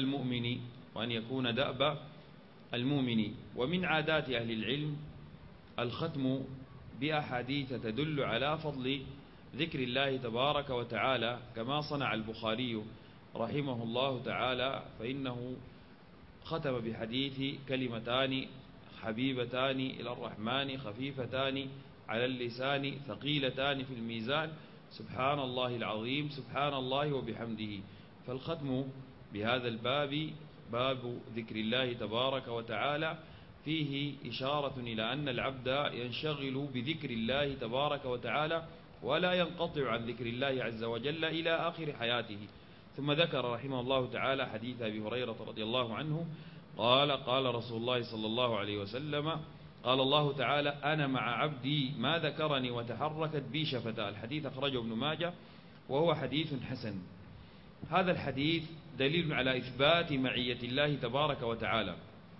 المؤمن. ومن عادات أهل العلم الختم بأحاديث تدل على فضل ذكر الله تبارك وتعالى، كما صنع البخاري رحمه الله تعالى، فإنه ختم بحديث: كلمتان حبيبتان إلى الرحمن خفيفتان على اللسان ثقيلتان في الميزان، سبحان الله العظيم سبحان الله وبحمده. فالختم بهذا الباب باب ذكر الله تبارك وتعالى فيه إشارة إلى أن العبد ينشغل بذكر الله تبارك وتعالى ولا ينقطع عن ذكر الله عز وجل إلى آخر حياته. ثم ذكر رحمه الله تعالى حديث أبي هريرة رضي الله عنه قال: قال رسول الله صلى الله عليه وسلم: قال الله تعالى: أنا مع عبدي ما ذكرني وتحركت بي شفتاه. الحديث أخرجه ابن ماجه، وهو حديث حسن. هذا الحديث دليل على إثبات معية الله تبارك وتعالى،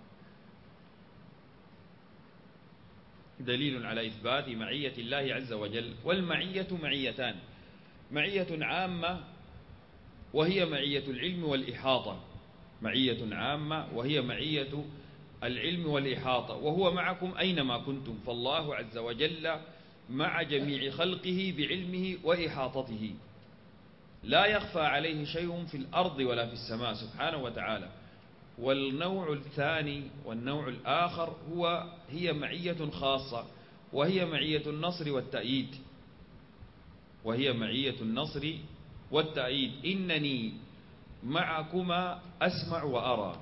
دليل على إثبات معية الله عز وجل. والمعية معيتان: معية عامة وهي معية العلم والإحاطة، معية عامة وهي معية العلم والإحاطة، وهو معكم أينما كنتم، فالله عز وجل مع جميع خلقه بعلمه وإحاطته، لا يخفى عليه شيء في الأرض ولا في السماء سبحانه وتعالى. والنوع الثاني والنوع الآخر هي معية خاصة، وهي معية النصر والتأييد، إنني معكما أسمع وأرى،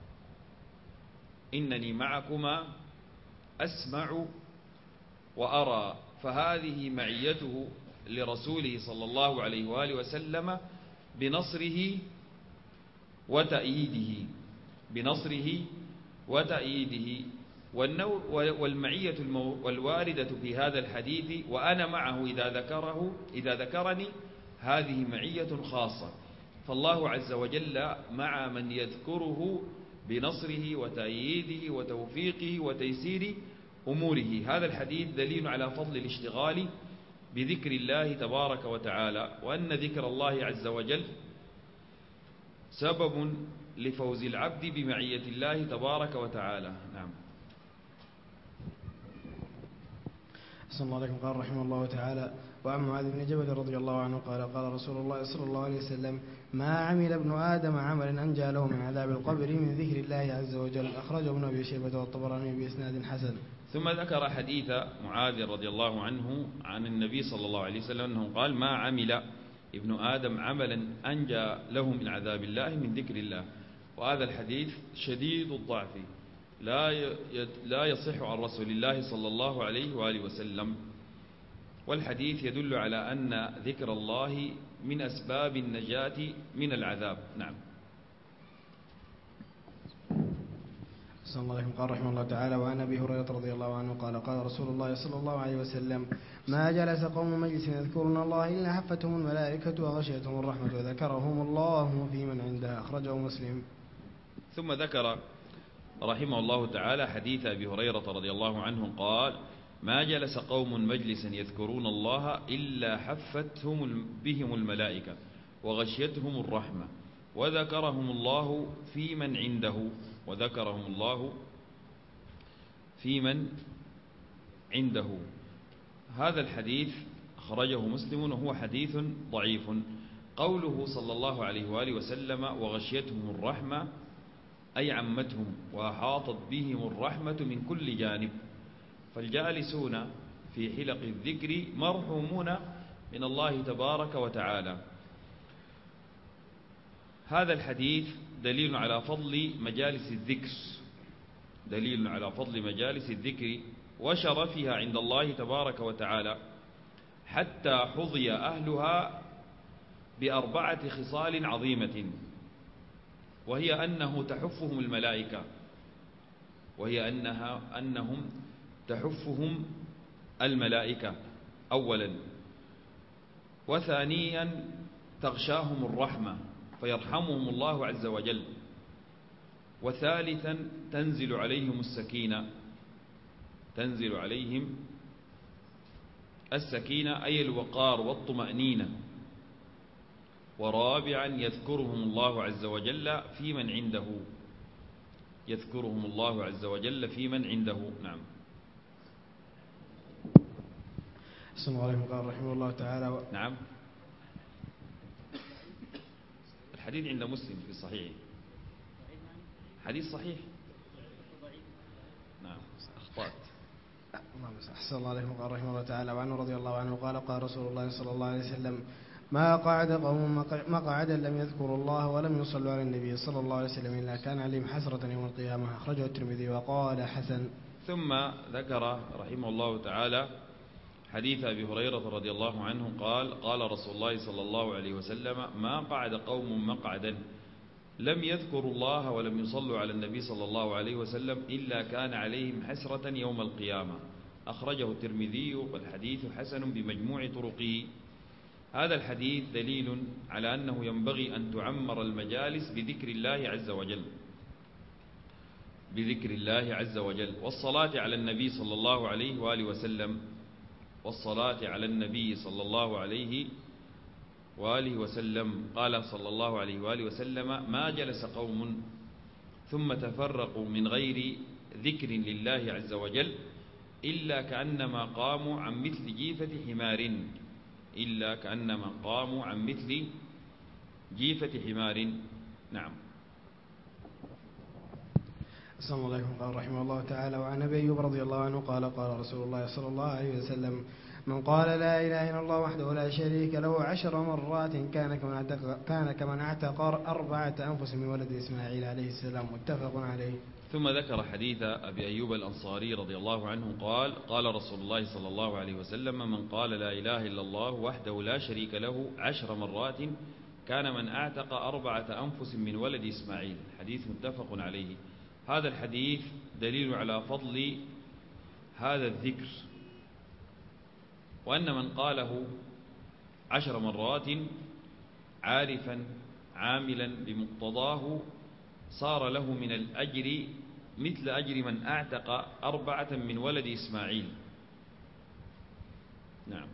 إنني معكما أسمع وأرى. فهذه معيته لرسوله صلى الله عليه وآله وسلم بنصره وتأييده. والمعية الواردة في هذا الحديث: وأنا معه إذا ذكرني، هذه معية خاصة. فالله عز وجل مع من يذكره بنصره وتأييده وتوفيقه وتيسيره، أموره. هذا الحديث دليل على فضل الاشتغال بذكر الله تبارك وتعالى، وأن ذكر الله عز وجل سبب لفوز العبد بمعية الله تبارك وتعالى. نعم. أحسن الله عليكم. قال رحمه الله تعالى: وعن معاذ بن جبل رضي الله عنه قال: قال رسول الله صلى الله عليه وسلم: ما عمل ابن آدم عملا أنجى له من عذاب القبر من ذكر الله عز وجل. أخرجه ابن أبي شيبة والطبراني بإسناد حسن. ثم ذكر حديث معاذ رضي الله عنه عن النبي صلى الله عليه وسلم أنه قال: ما عمل ابن آدم عملا أنجى له من عذاب الله من ذكر الله. وهذا الحديث شديد الضعف، لا يصح عن رسول الله صلى الله عليه وآله وسلم. والحديث يدل على أن ذكر الله من أسباب النجاة من العذاب. نعم. صلى الله عليه وسلم. قال رحمه الله تعالى: وعن أبي هريرة رضي الله عنه قال: قال رسول الله صلى الله عليه وسلم: ما جلس قوم مجلس يذكرون الله إلا حفتهم الملائكة وغشيتهم الرحمة وذكرهم الله في من عنده. أخرجه مسلم. ثم ذكر رحمه الله تعالى حديث أبي هريرة رضي الله عنه قال: ما جلس قوم مجلسا يذكرون الله إلا حفتهم بهم الملائكة وغشيتهم الرحمة وذكرهم الله في من عنده. وذكرهم الله في من عنده. هذا الحديث أخرجه مسلم وهو حديث ضعيف. قوله صلى الله عليه وآله وسلم: وغشيتهم الرحمة، أي عمتهم وأحاطت بهم الرحمة من كل جانب. فالجالسون في حلق الذكر مرحومون من الله تبارك وتعالى. هذا الحديث دليل على فضل مجالس الذكر، دليل على فضل مجالس الذكر وشرفها عند الله تبارك وتعالى، حتى حظي أهلها بأربعة خصال عظيمة، وهي أنه تحفهم الملائكة، وهي أنهم تحفهم الملائكة أولا، وثانيا تغشاهم الرحمة فيرحمهم الله عز وجل، وثالثا تنزل عليهم السكينة، تنزل عليهم السكينة أي الوقار والطمأنينة، ورابعا يذكرهم الله عز وجل في من عنده، يذكرهم الله عز وجل في من عنده. نعم. السلام عليكم. قال رحمه الله تعالى: نعم. الحديث عند مسلم في الصحيح، حديث صحيح. نعم، أخطأت. أحسن الله عليكم. قال رحمه الله تعالى: وعنه رضي الله عنه قال: قال رسول الله صلى الله عليه وسلم: ما قعد قوم مقعدا لم يذكروا الله ولم يصلوا على النبي صلى الله عليه وسلم إلا كان عليهم حسرة يوم القيامة. أخرجه الترمذي وقال حسن. ثم ذكر رحمه الله تعالى حديث أبي هريرة رضي الله عنه قال: قال رسول الله صلى الله عليه وسلم: ما قعد قوم مقعدا لم يذكروا الله ولم يصلوا على النبي صلى الله عليه وسلم إلا كان عليهم حسرة يوم القيامة. أخرجه الترمذي والحديث حسن بمجموع طرقه. هذا الحديث دليل على أنه ينبغي أن تعمر المجالس بذكر الله عز وجل، بذكر الله عز وجل، والصلاة على النبي صلى الله عليه وآله وسلم، والصلاة على النبي صلى الله عليه وآله وسلم. قال صلى الله عليه وآله وسلم: ما جلس قوم ثم تفرقوا من غير ذكر لله عز وجل إلا كأنما قاموا عن مثل جيفة حمار، إلا كأنما قاموا عن مثل جيفة حمار. نعم. السلام عليكم. قال رحمه الله تعالى: وعن أبي أيوب رضي الله عنه قال: قال رسول الله صلى الله عليه وسلم: من قال لا إله إلا الله وحده لا شريك له 10 مرات كان كمن اعتق 4 أنفس من ولد إسماعيل عليه السلام. متفق عليه. ثم ذكر حديث أبي أيوب الأنصاري رضي الله عنه قال: قال رسول الله صلى الله عليه وسلم: من قال لا إله إلا الله وحده لا شريك له 10 مرات كان من اعتق 4 أنفس من ولد إسماعيل. حديث متفق عليه. هذا الحديث دليل على فضل هذا الذكر، وأن من قاله 10 مرات عارفا عاملا بمقتضاه صار له من الأجر مثل أجر من أعتق 4 من ولد إسماعيل. نعم.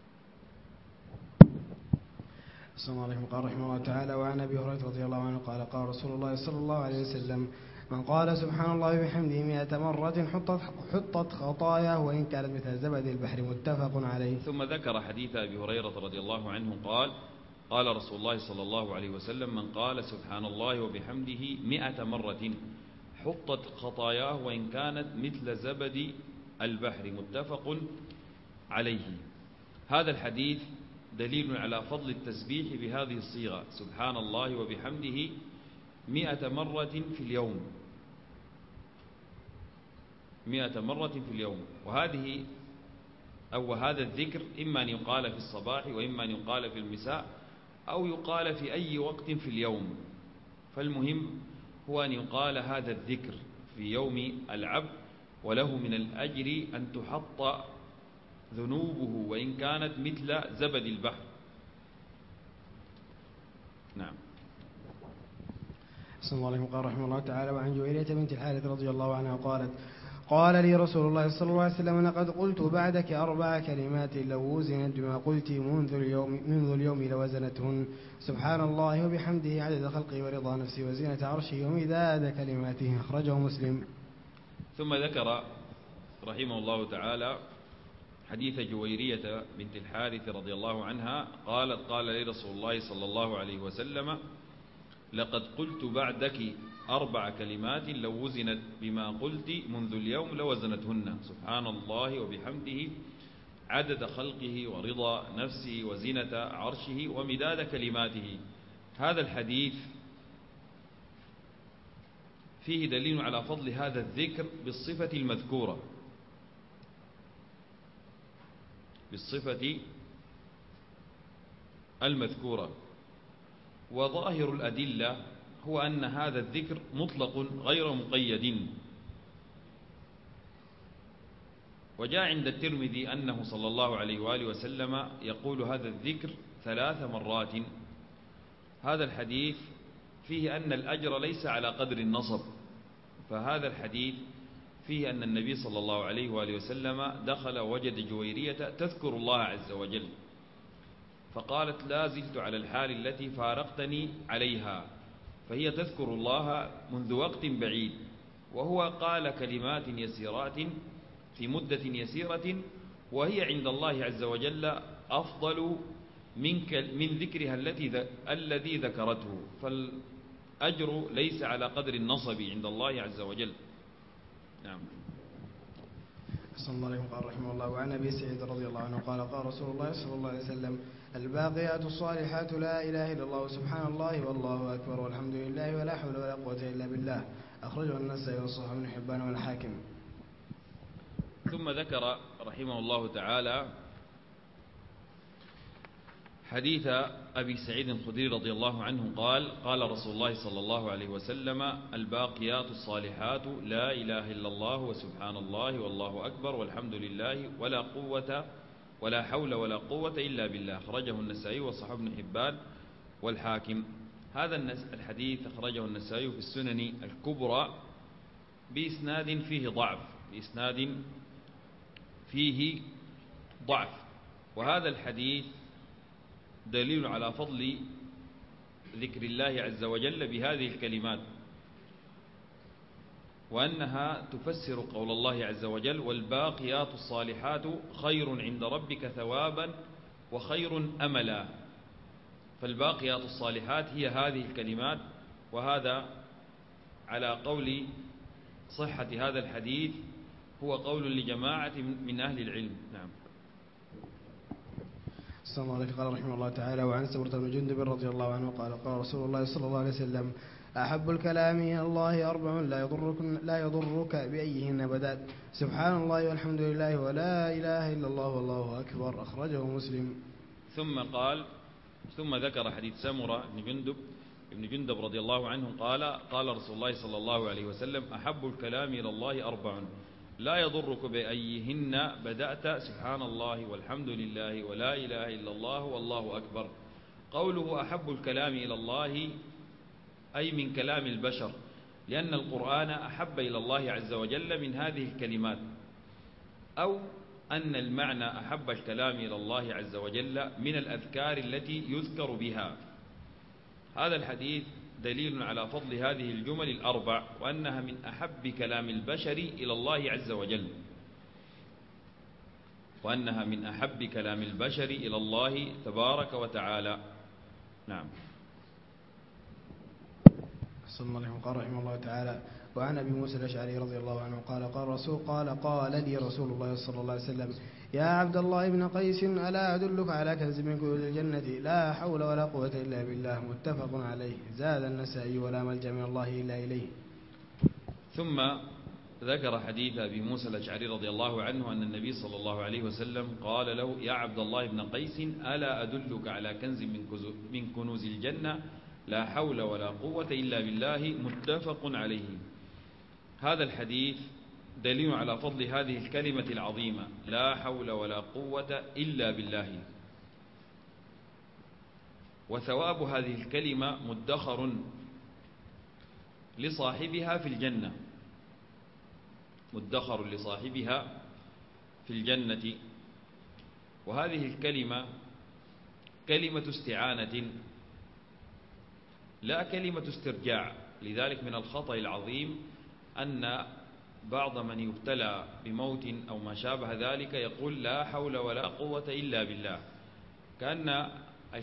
السلام عليكم. قال رحمه الله تعالى: وعن أبي هريرة رضي الله عنه قال: قال رسول الله صلى الله عليه وسلم: من قال سبحان الله وبحمده 100 مرة حطت خطاياه وإن كانت مثل زبد البحر. متفق عليه. ثم ذكر حديث أبي هريرة رضي الله عنه قال: قال رسول الله صلى الله عليه وسلم: من قال سبحان الله وبحمده 100 مرة حطت خطاياه وإن كانت مثل زبد البحر. متفق عليه. هذا الحديث دليل على فضل التسبيح بهذه الصيغة: سبحان الله وبحمده 100 مرة في اليوم، 100 مرة في اليوم. وهذا الذكر إما أن يقال في الصباح وإما أن يقال في المساء أو يقال في أي وقت في اليوم، فالمهم هو أن يقال هذا الذكر في يوم العبد، وله من الأجر أن تحط ذنوبه وإن كانت مثل زبد البحر. نعم. صلى الله عليه وسلم. قال رحمه الله تعالى: وعن جويرية بنت الحارث رضي الله عنها قالت: قال لي رسول الله صلى الله عليه وسلم: لقد قلت بعدك 4 كلمات لو وزنت بما قلت منذ اليوم لوزنتهن: سبحان الله وبحمده عدد خلقه ورضا نفسه وزينة عرشه ومداد كلماته. أخرجه مسلم. ثم ذكر رحمه الله تعالى حديث جويرية بنت الحارث رضي الله عنها قالت: قال لي رسول الله صلى الله عليه وسلم: لقد قلت بعدك 4 كلمات لو وزنت بما قلت منذ اليوم لوزنتهن: سبحان الله وبحمده عدد خلقه ورضا نفسه وزينة عرشه ومداد كلماته. هذا الحديث فيه دليل على فضل هذا الذكر بالصفة المذكورة، بالصفة المذكورة. وظاهر الأدلة هو أن هذا الذكر مطلق غير مقيد. وجاء عند الترمذي أنه صلى الله عليه وآله وسلم يقول هذا الذكر 3 مرات. هذا الحديث فيه أن الأجر ليس على قدر النصب، فهذا الحديث فيه أن النبي صلى الله عليه وآله وسلم دخل وجد جويرية تذكر الله عز وجل، فقالت: لا زلت على الحال التي فارقتني عليها، فهي تذكر الله منذ وقت بعيد، وهو قال كلمات يسيرات في مدة يسيرة، وهي عند الله عز وجل أفضل من ذكرها الذي ذكرته، فالأجر ليس على قدر النصب عند الله عز وجل. نعم. صلى الله عليه وسلم. قال رحمه الله: وعن أبي سعيد رضي الله عنه قال: قال رسول الله صلى الله عليه وسلم: الباقيات الصالحات لا إله إلا الله سبحان الله والله أكبر والحمد لله ولا حول ولا قوة إلا بالله. أخرجه النسائي وصححه ابن حبان والحاكم. ثم ذكر رحمه الله تعالى حديث أبي سعيد الخدري رضي الله عنه قال: قال رسول الله صلى الله عليه وسلم: الباقيات الصالحات لا إله إلا الله وسبحان الله والله أكبر والحمد لله ولا قوة ولا حول ولا قوة إلا بالله. أخرجه النسائي وصححه ابن حبان والحاكم. هذا الحديث أخرجه النسائي في السنن الكبرى بإسناد فيه ضعف، وهذا الحديث دليل على فضل ذكر الله عز وجل بهذه الكلمات، وأنها تفسر قول الله عز وجل: والباقيات الصالحات خير عند ربك ثوابا وخير أملا. فالباقيات الصالحات هي هذه الكلمات، وهذا على قول صحة هذا الحديث هو قول لجماعة من أهل العلم. نعم. صلى الله عليه وسلم. قال رحمه الله تعالى: وعن سمرة بن جندب رضي الله عنه قال: قال رسول الله صلى الله عليه وسلم: أحب الكلام إلى الله 4 لا يضرك بأيهن بدأت: سبحان الله والحمد لله ولا إله إلا الله والله أكبر. أخرجه مسلم. ثم ذكر حديث سمرة بن جندب رضي الله عنه قال: قال رسول الله صلى الله عليه وسلم: أحب الكلام إلى الله 4 لا يضرك بأيهن بدأت: سبحان الله والحمد لله ولا إله إلا الله والله أكبر. قوله أحب الكلام إلى الله أي من كلام البشر، لأن القرآن أحب إلى الله عز وجل من هذه الكلمات، أو أن المعنى أحب الكلام إلى الله عز وجل من الأذكار التي يذكر بها. هذا الحديث دليل على فضل هذه الجمل الأربع، وأنها من أحب كلام البشر إلى الله عز وجل، وأنها من أحب كلام البشر إلى الله تبارك وتعالى. نعم. صلى الله عليه وسلم رحمه الله تعالى: وعن أبي موسى الأشعري رضي الله عنه قال لي رسول الله صلى الله عليه وسلم: يا عبد الله بن قيس، ألا أدلك على كنز من كنوز الجنة لا حول ولا قوة إلا بالله، متفق عليه. زاد النسائي: ولا ملجأ من الله إلا إليه. ثم ذكر حديث أبي موسى الأشعري رضي الله عنه أن النبي صلى الله عليه وسلم قال له: يا عبد الله بن قيس، ألا أدلك على كنز من كنوز الجنة لا حول ولا قوة إلا بالله، متفق عليه. هذا الحديث دليل على فضل هذه الكلمة العظيمة لا حول ولا قوة إلا بالله، وثواب هذه الكلمة مدخر لصاحبها في الجنة، مدخر لصاحبها في الجنة. وهذه الكلمة كلمة استعانة لا كلمة استرجاع. لذلك من الخطأ العظيم أن بعض من يبتلى بموت أو ما شابه ذلك يقول لا حول ولا قوة إلا بالله، كأن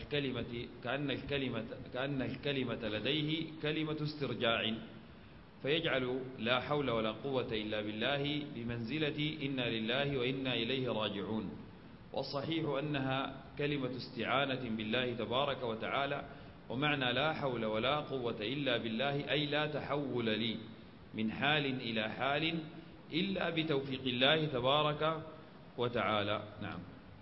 الكلمة لديه كلمة استرجاع، فيجعل لا حول ولا قوة إلا بالله بمنزلة إنا لله وإنا إليه راجعون. والصحيح أنها كلمة استعانة بالله تبارك وتعالى، ومعنى لا حول ولا قوة إلا بالله أي لا تحول لي من حال إلى حال إلا بتوفيق الله تبارك وتعالى. نعم.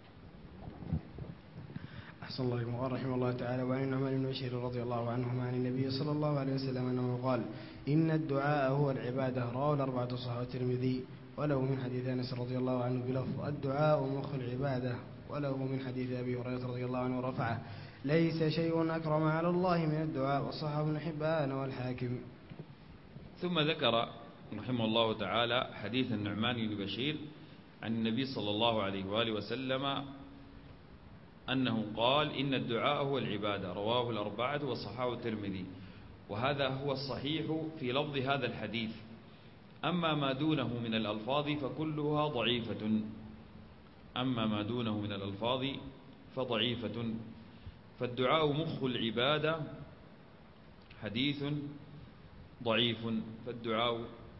أحسن الله إليكم. رحمه الله تعالى: وعن النعمان بن بشير رضي الله عنهما عن النبي صلى الله عليه وسلم أنه قال: إن الدعاء هو العبادة. رواه الأربعة صحابة الترمذي، وله من حديث أنس رضي الله عنه بلفظ: الدعاء مخ العبادة، وله من حديث أبي هريرة رضي الله عنه رفعه: ليس شيء أكرم على الله من الدعاء. وصححه ابن حبان والحاكم. ثم ذكر رحمه الله تعالى حديث النعمان بن بشير عن النبي صلى الله عليه وآله وسلم أنه قال: إن الدعاء هو العبادة. رواه الأربعة وصححه الترمذي. وهذا هو الصحيح في لفظ هذا الحديث. أما ما دونه من الألفاظ فكلها ضعيفة، أما ما دونه من الألفاظ فضعيفة. فالدعاء مخ العبادة حديث ضعيف، فالدعاء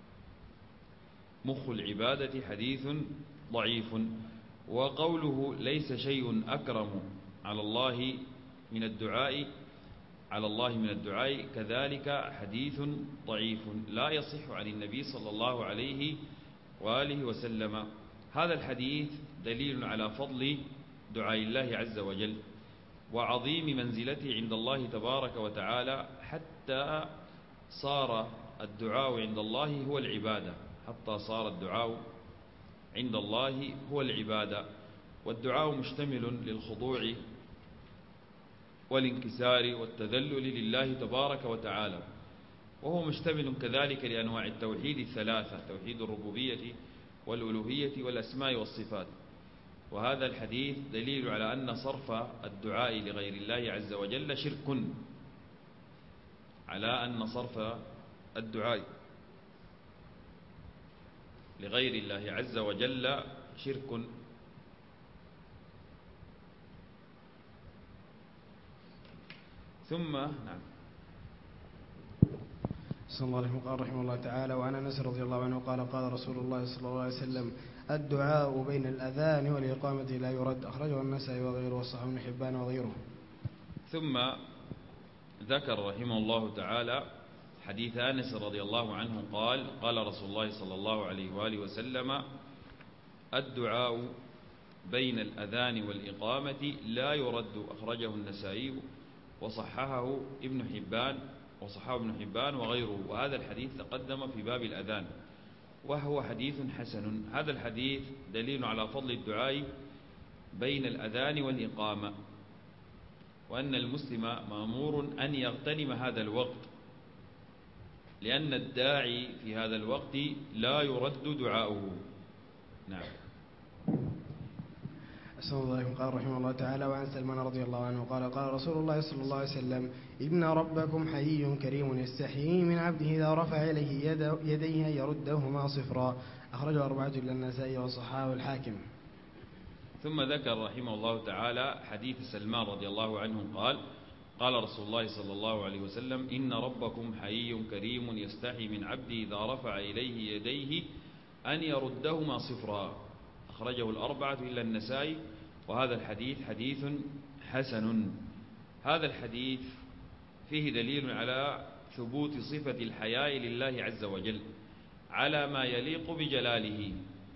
مخ العبادة حديث ضعيف. وقوله ليس شيء أكرم على الله من الدعاء كذلك حديث ضعيف لا يصح عن النبي صلى الله عليه وآله وسلم. هذا الحديث دليل على فضل دعاء الله عز وجل وعظيم منزلته عند الله تبارك وتعالى، حتى صار الدعاء عند الله هو العبادة، حتى صار الدعاء عند الله هو العبادة. والدعاء مشتمل للخضوع والانكسار والتذلل لله تبارك وتعالى، وهو مشتمل كذلك لأنواع التوحيد الثلاثة: توحيد الربوبية والألوهية والأسماء والصفات. وهذا الحديث دليل على أن صرف الدعاء لغير الله عز وجل شرك، على أن صرف الدعاء لغير الله عز وجل شرك. ثم نعم. صلى الله عليه وسلم قال رحمه الله تعالى: وعن أنس رضي الله عنه قال: قال رسول الله صلى الله عليه وسلم: الدعاء بين الأذان والإقامة لا يرد. أخرجه النسائي وغيره وصححه ابن حبان وغيره. ثم ذكر رحمه الله تعالى حديث أنس رضي الله عنه قال: قال رسول الله صلى الله عليه وآله وسلم: الدعاء بين الأذان والإقامة لا يرد. أخرجه النسائي وصححه ابن حبان وغيره. وهذا الحديث تقدم في باب الأذان، وهو حديث حسن. هذا الحديث دليل على فضل الدعاء بين الأذان والإقامة، وأن المسلم مأمور أن يغتنم هذا الوقت لأن الداعي في هذا الوقت لا يرد دعاؤه. نعم. أسأل الله عليكم. قال رحمه الله تعالى: وعن سلمان رضي الله عنه قال: قال رسول الله صلى الله عليه وسلم: إن ربكم حيي كريم يستحيي من عبده إذا رفع إليه يديه يردهما صفرا. أخرجه 4 إلا النسائي وصححه الحاكم. ثم ذكر رحمه الله تعالى حديث سلمان رضي الله عنه قال: قال رسول الله صلى الله عليه وسلم: إن ربكم حيي كريم يستحي من عبده إذا رفع إليه يديه أن يردهما صفرا. أخرجه 4 إلا النسائي. وهذا الحديث حديث حسن. هذا الحديث فيه دليل على ثبوت صفة الحياء لله عز وجل على ما يليق بجلاله.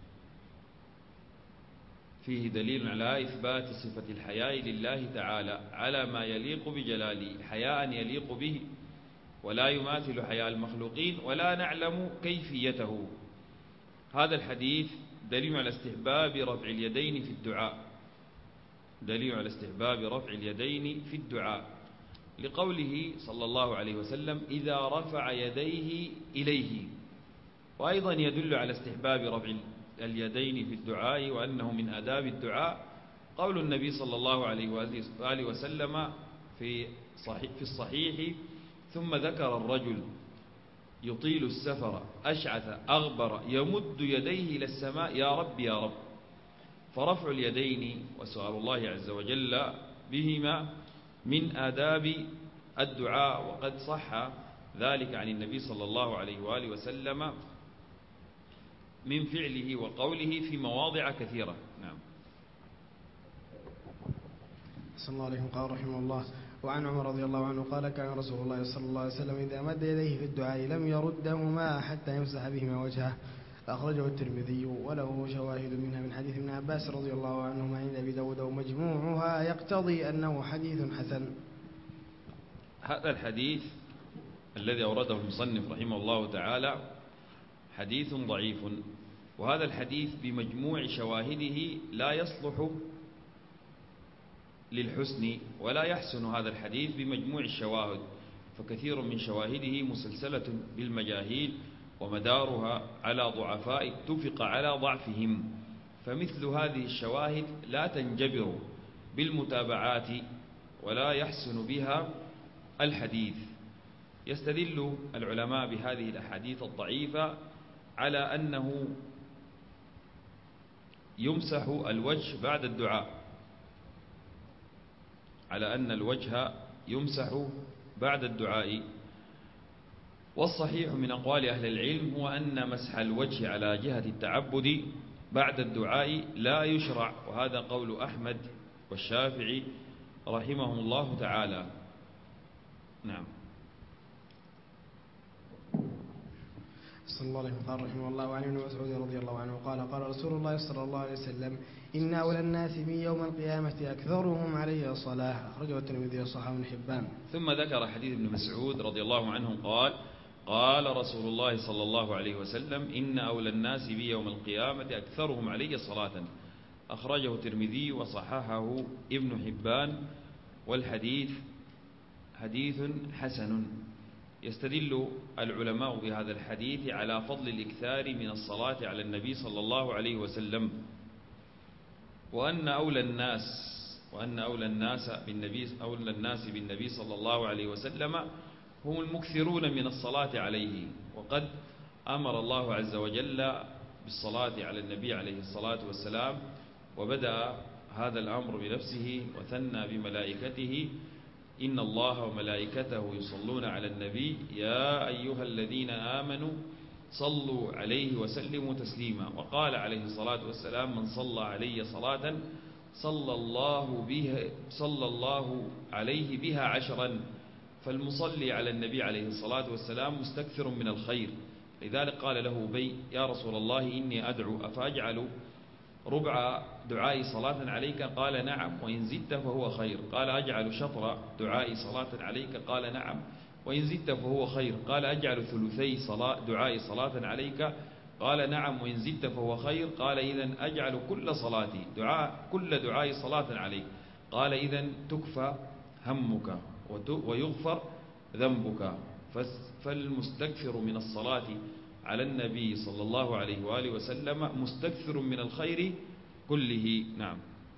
فيه دليل على إثبات صفة الحياء لله تعالى على ما يليق بجلاله، حياء يليق به ولا يماثل حياء المخلوقين ولا نعلم كيفيته. هذا الحديث دليل على استحباب رفع اليدين في الدعاء، دليل على استحباب رفع اليدين في الدعاء لقوله صلى الله عليه وسلم: إذا رفع يديه إليه. وأيضا يدل على استحباب رفع اليدين في الدعاء وأنه من آداب الدعاء قول النبي صلى الله عليه وآله وسلم في الصحيح: ثم ذكر الرجل يطيل السفر أشعث أغبر يمد يديه إلى السماء: يا رب يا رب. فرفع اليدين وسؤال الله عز وجل بهما من آداب الدعاء، وقد صح ذلك عن النبي صلى الله عليه وآله وسلم من فعله وقوله في مواضع كثيرة. نعم. صلى الله عليه. قال رحمه الله: وعن عمر رضي الله عنه قال: كان رسول الله صلى الله عليه وسلم إذا مد يديه في الدعاء لم يردهما حتى يمسح بهما وجهه. أخرجه الترمذي وله شواهد منها من حديث ابن عباس رضي الله عنهما عند أبي داود، ومجموعها يقتضي أنه حديث حسن. هذا الحديث الذي أورده المصنف رحمه الله تعالى حديث ضعيف، وهذا الحديث بمجموع شواهده لا يصلح للحسن ولا يحسن هذا الحديث بمجموع الشواهد، فكثير من شواهده مسلسلة بالمجاهيل ومدارها على ضعفاء اتفق على ضعفهم، فمثل هذه الشواهد لا تنجبر بالمتابعات ولا يحسن بها الحديث. يستدل العلماء بهذه الأحاديث الضعيفة على أنه يمسح الوجه بعد الدعاء، على أن الوجه يمسح بعد الدعاء. والصحيح من أقوال أهل العلم هو أن مسح الوجه على جهة التعبد بعد الدعاء لا يشرع، وهذا قول أحمد والشافعي رحمهم الله تعالى. نعم. صلى الله عليه وسلم. قال رحمه الله: وعن ابن مسعود رضي الله عنه قال: قال رسول الله صلى الله عليه وسلم: إن أولى الناس بي يوم القيامة أكثرهم علي الصلاة. أخرجه الترمذي وصححه ابن حبان. ثم ذكر حديث ابن مسعود رضي الله عنه قال: قال رسول الله صلى الله عليه وسلم: إن أولى الناس بي يوم القيامة أكثرهم علي صلاة. أخرجه الترمذي وصححه ابن حبان، والحديث حديث حسن. يستدل العلماء بهذا الحديث على فضل الإكثار من الصلاة على النبي صلى الله عليه وسلم، وأن أولى الناس بالنبي صلى الله عليه وسلم هم المكثرون من الصلاة عليه. وقد أمر الله عز وجل بالصلاة على النبي عليه الصلاة والسلام، وبدأ هذا الأمر بنفسه وثنى بملائكته: إن الله وملائكته يصلون على النبي يا أيها الذين آمنوا صلوا عليه وسلموا تسليما. وقال عليه الصلاة والسلام: من صلى علي صلاة صلى الله عليه بها 10. فالمصلي على النبي عليه الصلاة والسلام مستكثر من الخير. لذلك قال له أبي: يا رسول الله إني أدعو أفأجعل ربع دعائي صلاة عليك؟ قال: نعم، وإن زدت فهو خير. قال: أجعل شطر دعائي صلاة عليك؟ قال: نعم، وإن زدت فهو خير. قال: أجعل ثلثي دعائي صلاة عليك؟ قال: نعم، وإن زدت فهو خير. قال: إذن أجعل كل دعائي صلاة عليك. قال: إذن تكفى همك ويغفر ذنبك. فالمستكثر من الصلاة على النبي صلى الله عليه وآله وسلم مستكثر من الخير كله. نعم.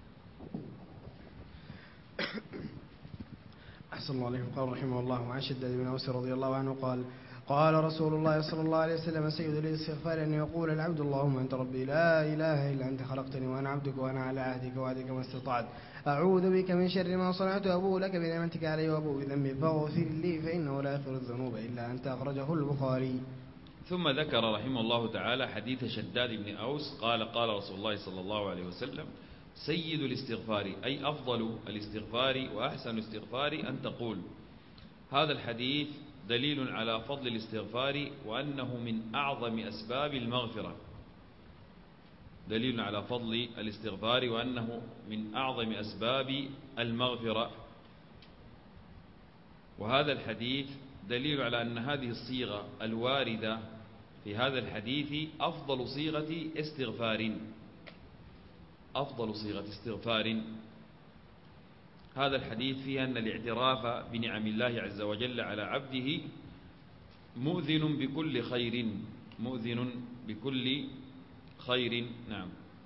أحسن الله عليكم. قال رحمه الله عن شداد بن أوس رضي الله عنه قال قال رسول الله صلى الله عليه وسلم سيد الاستغفار أن يقول العبد اللهم أنت ربي لا إله إلا أنت خلقتني وأنا عبدك وأنا على عهدك ووعدك ما استطعت أعوذ بك من شر ما صنعت أبوء لك بنعمتك علي وأبوء بذنبي فاغفر لي فإنه لا يغفر الذنوب إلا أنت. أخرجه البخاري. ثم ذكر رحمه الله تعالى حديث شداد بن أوس قال قال رسول الله صلى الله عليه وسلم سيد الاستغفار أي أفضل الاستغفار وأحسن الاستغفار أن تقول. هذا الحديث دليل على فضل الاستغفار وأنه من أعظم أسباب المغفرة. دليل على فضل الاستغفار وأنه من أعظم أسباب المغفرة. وهذا الحديث دليل على أن هذه الصيغة الواردة في هذا الحديث أفضل صيغة استغفار. أفضل صيغة استغفار. هذا الحديث فيه أن الاعتراف بنعم الله عز وجل على عبده مؤذن بكل خير. مؤذن بكل خير. نعم.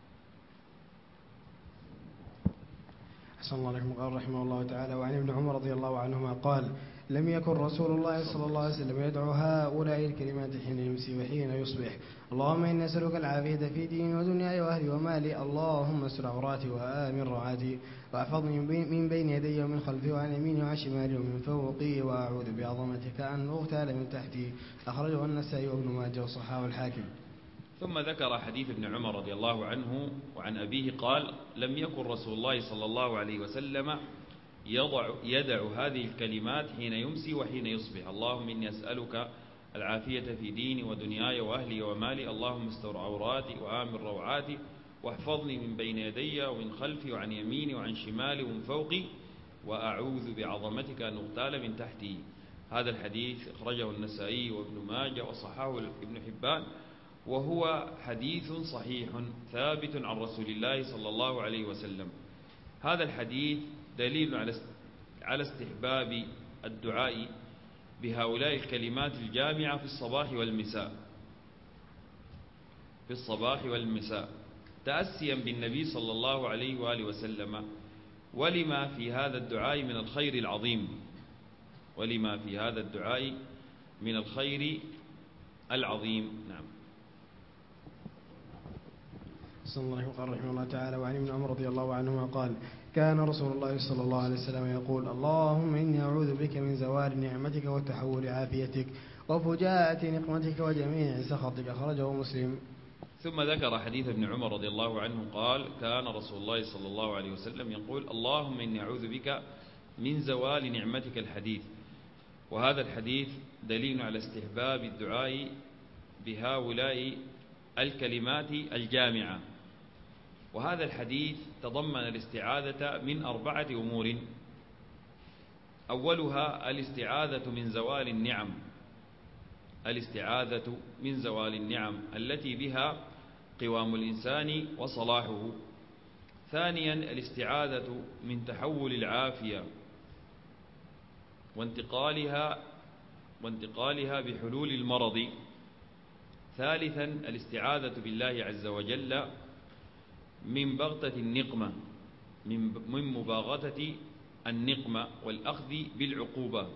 أحسن الله عليكم. قال رحمه الله تعالى وعن ابن عمر رضي الله عنهما قال لم يكن رسول الله صلى الله عليه وسلم يدعو هؤلاء الكلمات حين يمسي وحين يصبح اللهم إني أسألك العافية في ديني ودنياي وأهلي ومالي اللهم استر عوراتي وآمن روعاتي واحفظني من بين يدي ومن خلفي وعن يميني وعن شمالي ومن فوقي وأعوذ بعظمتك أن أغتال من تحتي. أخرجه النسائي وابن ماجه وصححه الحاكم. ثم ذكر حديث ابن عمر رضي الله عنه وعن أبيه قال لم يكن رسول الله صلى الله عليه وسلم يدع هذه الكلمات حين يمسي وحين يصبح اللهم إني أسألك العافية في ديني ودنياي وأهلي ومالي اللهم استر عوراتي وآمن روعاتي واحفظني من بين يدي ومن خلفي وعن يميني وعن شمالي ومن فوقي وأعوذ بعظمتك أن أغتال من تحتي. هذا الحديث أخرجه النسائي وابن ماجه وصححه ابن حبان وهو حديث صحيح ثابت عن رسول الله صلى الله عليه وسلم. هذا الحديث دليل على استحباب الدعاء بهؤلاء الكلمات الجامعة في الصباح والمساء. في الصباح والمساء تأسيا بالنبي صلى الله عليه وآله وسلم ولما في هذا الدعاء من الخير العظيم. ولما في هذا الدعاء من الخير العظيم. نعم. صلى الله عليه وسلم. رحمه الله تعالى وعن ابن عمر رضي الله عنهما قال كان رسول الله صلى الله عليه وسلم يقول اللهم إني أعوذ بك من زوال نعمتك وتحول عافيتك وفجاءة نقمتك وجميع سخطك. أخرجه مسلم. ثم ذكر حديث ابن عمر رضي الله عنه قال كان رسول الله صلى الله عليه وسلم يقول اللهم إني أعوذ بك من زوال نعمتك الحديث. وهذا الحديث دليل على استحباب الدعاء بهؤلاء الكلمات الجامعة. وهذا الحديث تضمن الاستعاذة من 4 أمور. أولها الاستعاذة من زوال النعم. الاستعاذة من زوال النعم التي بها قوام الإنسان وصلاحه. ثانيا الاستعاذة من تحول العافية وانتقالها بحلول المرض. ثالثا الاستعاذة بالله عز وجل من بغتة النقمة من مباغتة النقمة والأخذ بالعقوبة.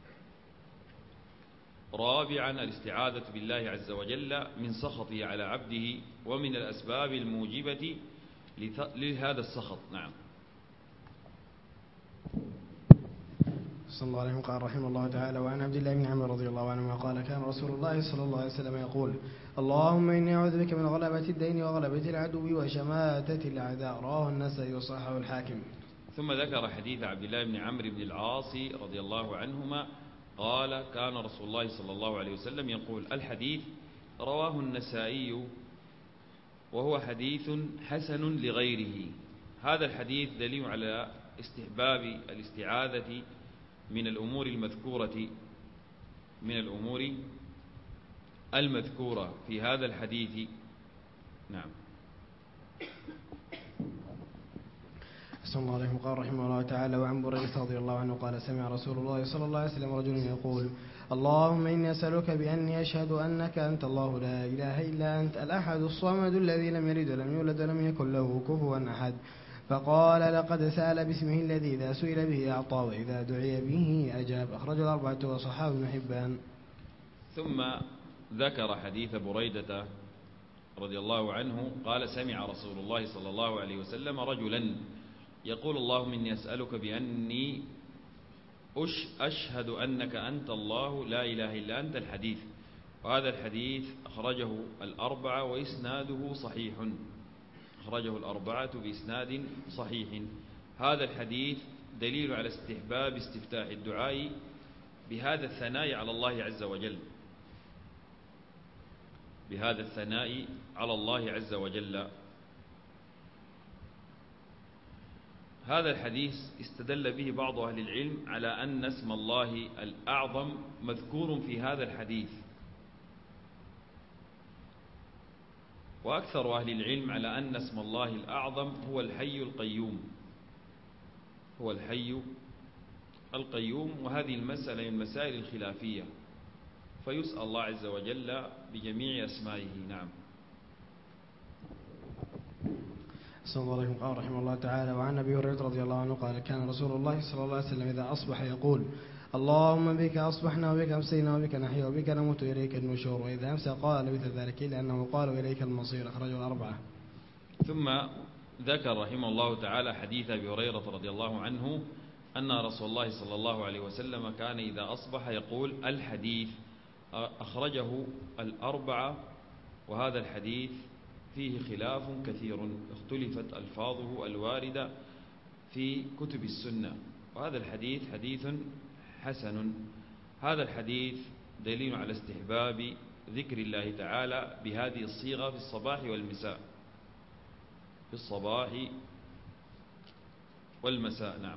رابعا الاستعاذة بالله عز وجل من سخطه على عبده ومن الأسباب الموجبة لهذا السخط. نعم. صلى الله عليه وسلم. رحمه الله تعالى وعن عبد الله بن عمرو رضي الله عنهما قال كان رسول الله صلى الله عليه وسلم يقول اللهم إني أعوذ بك من غلبة الدين وغلبة العدو وشماتة الأعداء. رواه النسائي وصححه الحاكم. ثم ذكر حديث عبد الله بن عمرو بن العاص رضي الله عنهما قال كان رسول الله صلى الله عليه وسلم يقول. الحديث رواه النسائي وهو حديث حسن لغيره. هذا الحديث دليل على استحباب الاستعاذة من الأمور المذكورة في هذا الحديث. نعم. صلى الله عليه وسلم. قال رحمه الله تعالى وعن بريدة رضي الله عنه قال سمع رسول الله صلى الله عليه وسلم رجل يقول اللهم إني أسألك بأني أشهد أنك أنت الله لا إله إلا أنت الأحد الصمد الذي لم يلد ولم يولد ولم يكن له كفوا أحد. فقال لقد سأل باسمه الذي إذا سئل به أعطى وإذا دعي به أجاب. أخرج الأربعة وصححه ابن حبان. ثم ذكر حديث بريدة رضي الله عنه قال سمع رسول الله صلى الله عليه وسلم رجلا يقول اللهم إني أسألك بأني أشهد أنك أنت الله لا إله إلا أنت الحديث. وهذا الحديث أخرجه الأربعة وإسناده صحيح. أخرجه الأربعة بإسناد صحيح. هذا الحديث دليل على استحباب استفتاح الدعاء بهذا الثناء على الله عز وجل. بهذا الثناء على الله عز وجل. هذا الحديث استدل به بعض أهل العلم على أن اسم الله الأعظم مذكور في هذا الحديث، وأكثر أهل العلم على أن اسم الله الأعظم هو الحي القيوم. هو الحي القيوم. وهذه المسألة من المسائل الخلافية، فيسأل الله عز وجل بجميع أسمائه. نعم. صلى الله عليه وسلم. قال رحمه الله تعالى: وعن أبي هريرة رضي الله عنه قال: كان رسول الله صلى الله عليه وسلم إذا أصبح يقول: اللهم بك أصبحنا وبك أمسينا وبك نحيا وبك نموت وإليك النشور. وإذا أمسى قال مثل ذلك إلا أنه قال وإليك المصير. أخرجه الأربعة. ثم ذكر رحمه الله تعالى حديث أبي هريرة رضي الله عنه أن رسول الله صلى الله عليه وسلم كان إذا أصبح يقول الحديث. أخرجه الأربعة. وهذا الحديث فيه خلاف كثير، اختلفت ألفاظه الواردة في كتب السنة. وهذا الحديث حديث حسن. هذا الحديث دليل على استحباب ذكر الله تعالى بهذه الصيغة في الصباح والمساء. في الصباح والمساء. نعم.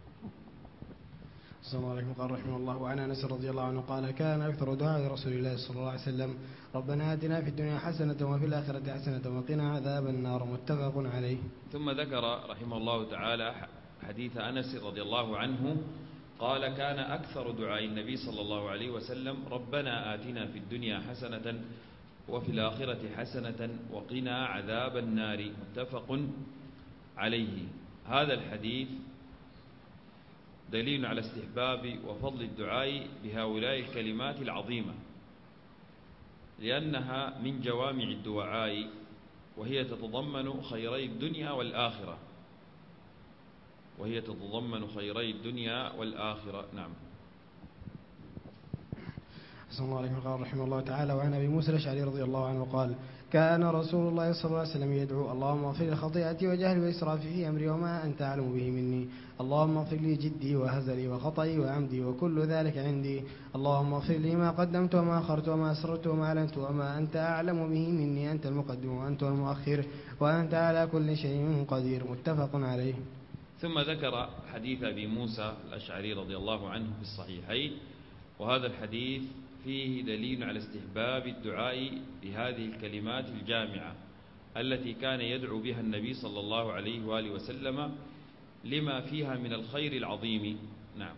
صلى الله عليه وسلم. قال رحمه الله: وعن أنس رضي الله عنه قال: كان أكثر دعاء رسول الله صلى الله عليه وسلم: ربنا آتنا في الدنيا حسنة وفي الآخرة حسنة وقنا عذاب النار. متفق عليه. ثم ذكر رحمه الله تعالى حديث أنس رضي الله عنه قال: كان أكثر دعاء النبي صلى الله عليه وسلم: ربنا آتنا في الدنيا حسنة وفي الآخرة حسنة وقنا عذاب النار. متفق عليه. هذا الحديث دليل على استحباب وفضل الدعاء بهؤلاء الكلمات العظيمة، لأنها من جوامع الدعاء، وهي تتضمن خيري الدنيا والآخرة. وهي تتضمن خيري الدنيا والآخرة. نعم. صلى الله عليه وسلم. قال رحمه الله تعالى: وعن أبي موسى الأشعري رضي الله عنه قال: كان رسول الله صلى الله عليه وسلم يدعو: اللهم اغفر لي خطيئتي وجهلي وإسرافي في أمري وما أنت أعلم به مني. اللهم اغفر لي جدي وهزلي وخطئي وعمدي وكل ذلك عندي. اللهم اغفر لي ما قدمت وما أخرت وما أسررت وما أعلنت وما أنت أعلم به مني. أنت المقدم وأنت المؤخر وأنت على كل شيء قدير. متفق عليه. ثم ذكر حديث أبي موسى الأشعري رضي الله عنه في الصحيحين. وهذا الحديث فيه دليل على استحباب الدعاء بهذه الكلمات الجامعة التي كان يدعو بها النبي صلى الله عليه وآله وسلم لما فيها من الخير العظيم. نعم.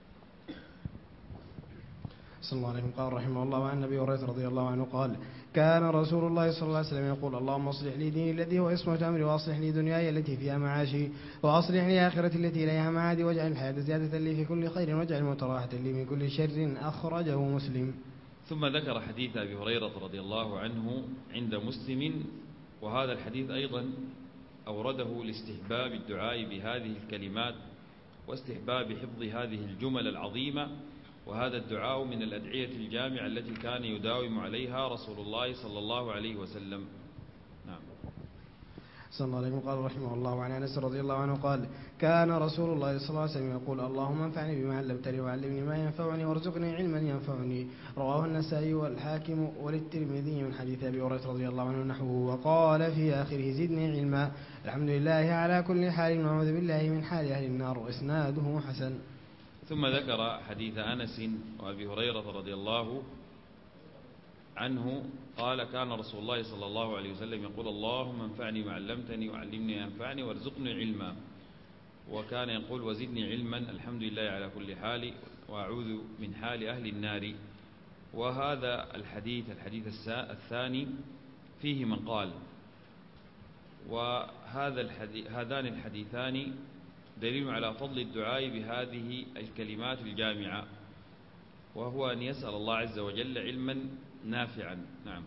صلى الله عليه وسلم. قال رحمه الله: وعن أبي هريرة رضي الله عنه قال: كان رسول الله صلى الله عليه وسلم يقول: اللهم اصلح لي ديني الذي هو عصمة أمري، وأصلح لي دنياي التي فيها معاشي، وأصلح لي آخرتي التي إليها معادي، واجعل الحياة زيادة لي في كل خير، واجعل الموت راحة لي من كل شر. أخرجه مسلم. ثم ذكر حديث أبي هريرة رضي الله عنه عند مسلم. وهذا الحديث أيضا أورده لاستحباب الدعاء بهذه الكلمات واستحباب حفظ هذه الجمل العظيمة. وهذا الدعاء من الأدعية الجامعة التي كان يداوم عليها رسول الله صلى الله عليه وسلم. نعم. صلى الله عليه وسلم. قال رحمه الله: وعن أنس رضي الله عنه قال: كان رسول الله صلى الله عليه وسلم يقول: اللهم انفعني بما علمتني وعلمني ما ينفعني وارزقني علما ينفعني. رواه النسائي والحاكم وللترمذي من حديث أبي هريرة رضي الله عنه نحوه. وقال في آخره: زدني علما. الحمد لله على كل حال، ونعوذ بالله من حال أهل النار. وإسناده حسن. ثم ذكر حديث أنس وأبي هريرة رضي الله عنه قال: كان رسول الله صلى الله عليه وسلم يقول: اللهم انفعني ما علمتني وعلمني ما ينفعني وارزقني علما. وكان يقول وزدني علما الحمد لله على كل حال وأعوذ من حال أهل النار. وهذا الحديث الثاني فيه من قال، هذان الحديثان دليل على فضل الدعاء بهذه الكلمات الجامعة، وهو أن يسأل الله عز وجل علما نافعا. نعم.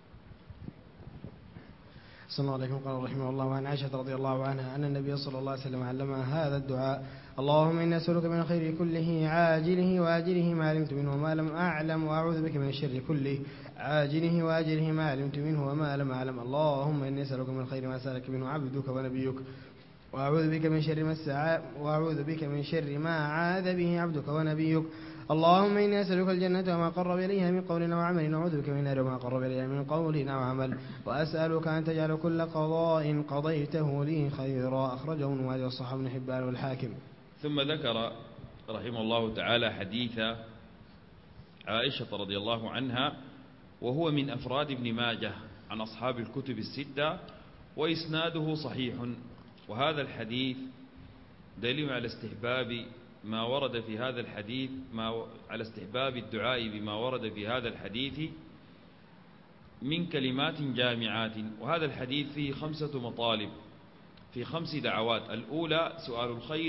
صلى الله عليه قال رحمه الله عن عائشة رضي الله عنها أن النبي صلى الله عليه وسلم علمها هذا الدعاء: اللهم إني أسألك من الخير كله عاجله وآجله ما علمت منه وما لم أعلم، وأعوذ بك من الشر كله عاجله وآجله ما علمت منه وما لم أعلم. اللهم إني أسألك من الخير ما سألك منه عبدك ونبيك، وأعوذ بك من شر ما عاذ به عبدك ونبيك. اللهم إني أسألك الجنة وما قرب إليها من قول وعمل، وأعوذ بك من النار وما قرب إليها من قول وعمل، وأسألك أن تجعل كل قضاء قضيته لي خيرا. أخرجه ابن ماجه وصححه ابن حبان والحاكم. ثم ذكر رحمه الله تعالى حديث عائشة رضي الله عنها، وهو من أفراد ابن ماجه عن أصحاب الكتب الستة، وإسناده صحيح. وهذا الحديث دليل على استحباب ما ورد في هذا الحديث، على استحباب الدعاء بما ورد في هذا الحديث من كلمات جامعات. وهذا الحديث فيه 5 مطالب في 5 دعوات. الأولى سؤال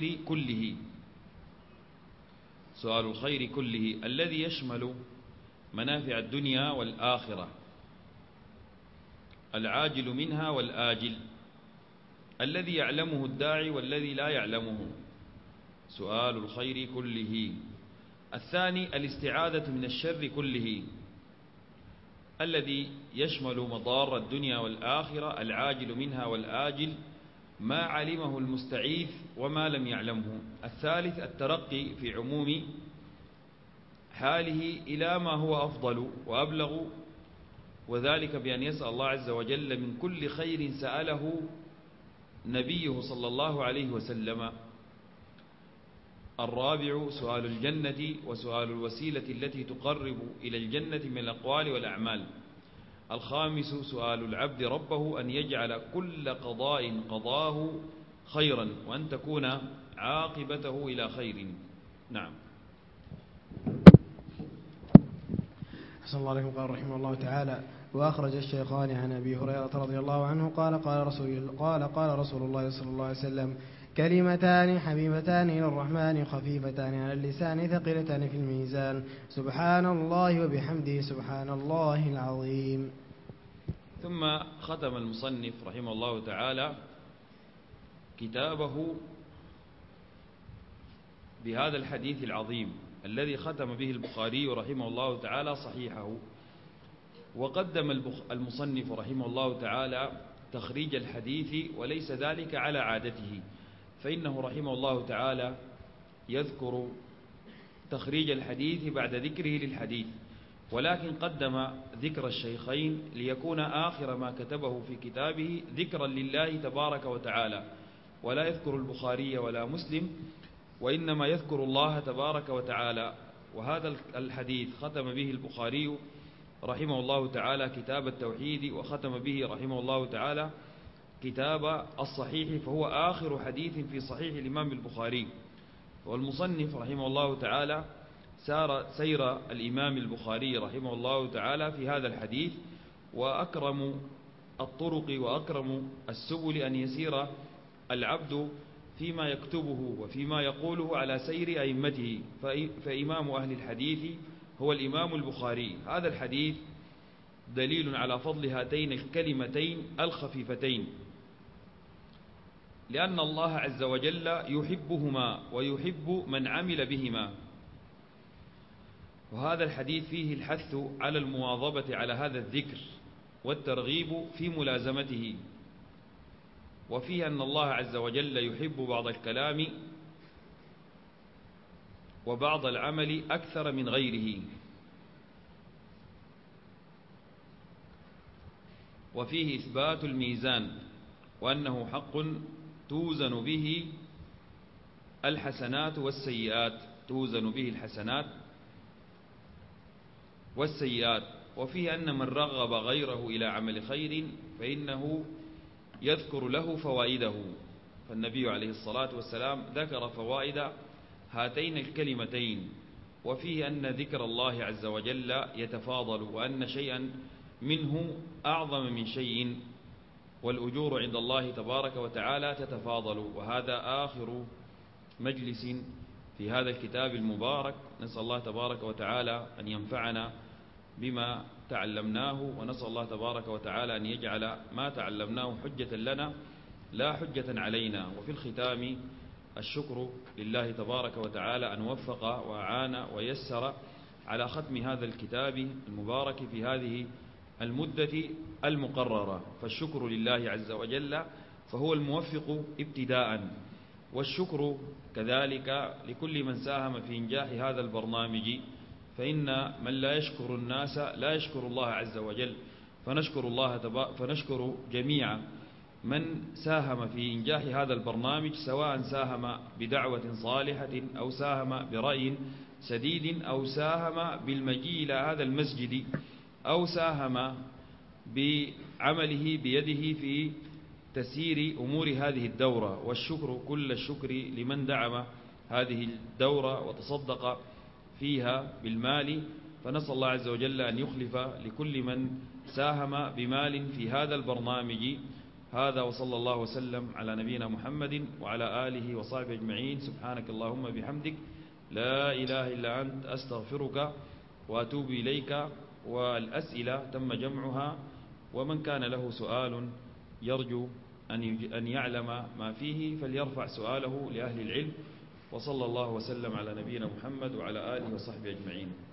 الخير كله الذي يشمل منافع الدنيا والآخرة، العاجل منها والآجل، الذي يعلمه الداعي والذي لا يعلمه، سؤال الخير كله. الثاني الاستعاذة من الشر كله الذي يشمل مضار الدنيا والآخرة، العاجل منها والآجل، ما علمه المستعيذ وما لم يعلمه. الثالث الترقي في عموم حاله إلى ما هو أفضل وأبلغ، وذلك بأن يسأل الله عز وجل من كل خير سأله نبيه صلى الله عليه وسلم. الرابع سؤال الجنة وسؤال الوسيلة التي تقرب إلى الجنة من الأقوال والأعمال. الخامس سؤال العبد ربه أن يجعل كل قضاء قضاه خيرا، وأن تكون عاقبته إلى خير. نعم. أحسن الله عليكم. قال رحمه الله تعالى: وأخرج الشيخان عن أبي هريرة رضي الله عنه قال رسول الله صلى الله عليه وسلم: كلمتان حبيبتان إلى الرحمن خفيفتان على اللسان ثقيلتان في الميزان، سبحان الله وبحمده سبحان الله العظيم. ثم ختم المصنف رحمه الله تعالى كتابه بهذا الحديث العظيم الذي ختم به البخاري رحمه الله تعالى صحيحه. وقدم المصنف رحمه الله تعالى تخريج الحديث، وليس ذلك على عادته، فإنه رحمه الله تعالى يذكر تخريج الحديث بعد ذكره للحديث، ولكن قدم ذكر الشيخين ليكون آخر ما كتبه في كتابه ذكرا لله تبارك وتعالى، ولا يذكر البخاري ولا مسلم، وإنما يذكر الله تبارك وتعالى. وهذا الحديث ختم به البخاري رحمه الله تعالى كتاب التوحيد، وختم به رحمه الله تعالى كتاب الصحيح، فهو آخر حديث في صحيح الإمام البخاري. والمصنف رحمه الله تعالى سير الإمام البخاري رحمه الله تعالى في هذا الحديث، وأكرم الطرق وأكرم السبل أن يسير العبد فيما يكتبه وفيما يقوله على سير أئمته، فإمام أهل الحديث هو الإمام البخاري. هذا الحديث دليل على فضل هاتين الكلمتين الخفيفتين، لأن الله عز وجل يحبهما ويحب من عمل بهما. وهذا الحديث فيه الحث على المواظبة على هذا الذكر والترغيب في ملازمته، وفيه أن الله عز وجل يحب بعض الكلام وبعض العمل أكثر من غيره، وفيه إثبات الميزان، وأنه حق توزن به الحسنات والسيئات، توزن به الحسنات والسيئات. وفيه أن من رغب غيره إلى عمل خير فإنه يذكر له فوائده، فالنبي عليه الصلاة والسلام ذكر فوائد هاتين الكلمتين، وفيه أن ذكر الله عز وجل يتفاضل، وأن شيئا منه أعظم من شيء، والأجور عند الله تبارك وتعالى تتفاضل. وهذا آخر مجلس في هذا الكتاب المبارك، نسأل الله تبارك وتعالى أن ينفعنا بما تعلمناه، ونسأل الله تبارك وتعالى أن يجعل ما تعلمناه حجة لنا لا حجة علينا. وفي الختام الشكر لله تبارك وتعالى أن وفق وأعان ويسر على ختم هذا الكتاب المبارك في هذه المدة المقررة، فالشكر لله عز وجل، فهو الموفق ابتداء، والشكر كذلك لكل من ساهم في إنجاح هذا البرنامج، فإن من لا يشكر الناس لا يشكر الله عز وجل. فنشكر جميع من ساهم في إنجاح هذا البرنامج، سواء ساهم بدعوة صالحة أو ساهم برأي سديد أو ساهم بالمجيء إلى هذا المسجد أو ساهم بعمله بيده في تسيير أمور هذه الدورة. والشكر كل الشكر لمن دعم هذه الدورة وتصدق فيها بالمال، فنسأل الله عز وجل أن يخلف لكل من ساهم بمال في هذا البرنامج. هذا وصلى الله وسلم على نبينا محمد وعلى آله وصحبه أجمعين. سبحانك اللهم بحمدك، لا إله إلا أنت، أستغفرك وأتوب إليك. والأسئلة تم جمعها، ومن كان له سؤال يرجو أن يعلم ما فيه فليرفع سؤاله لأهل العلم. وصلى الله وسلم على نبينا محمد وعلى آله وصحبه أجمعين.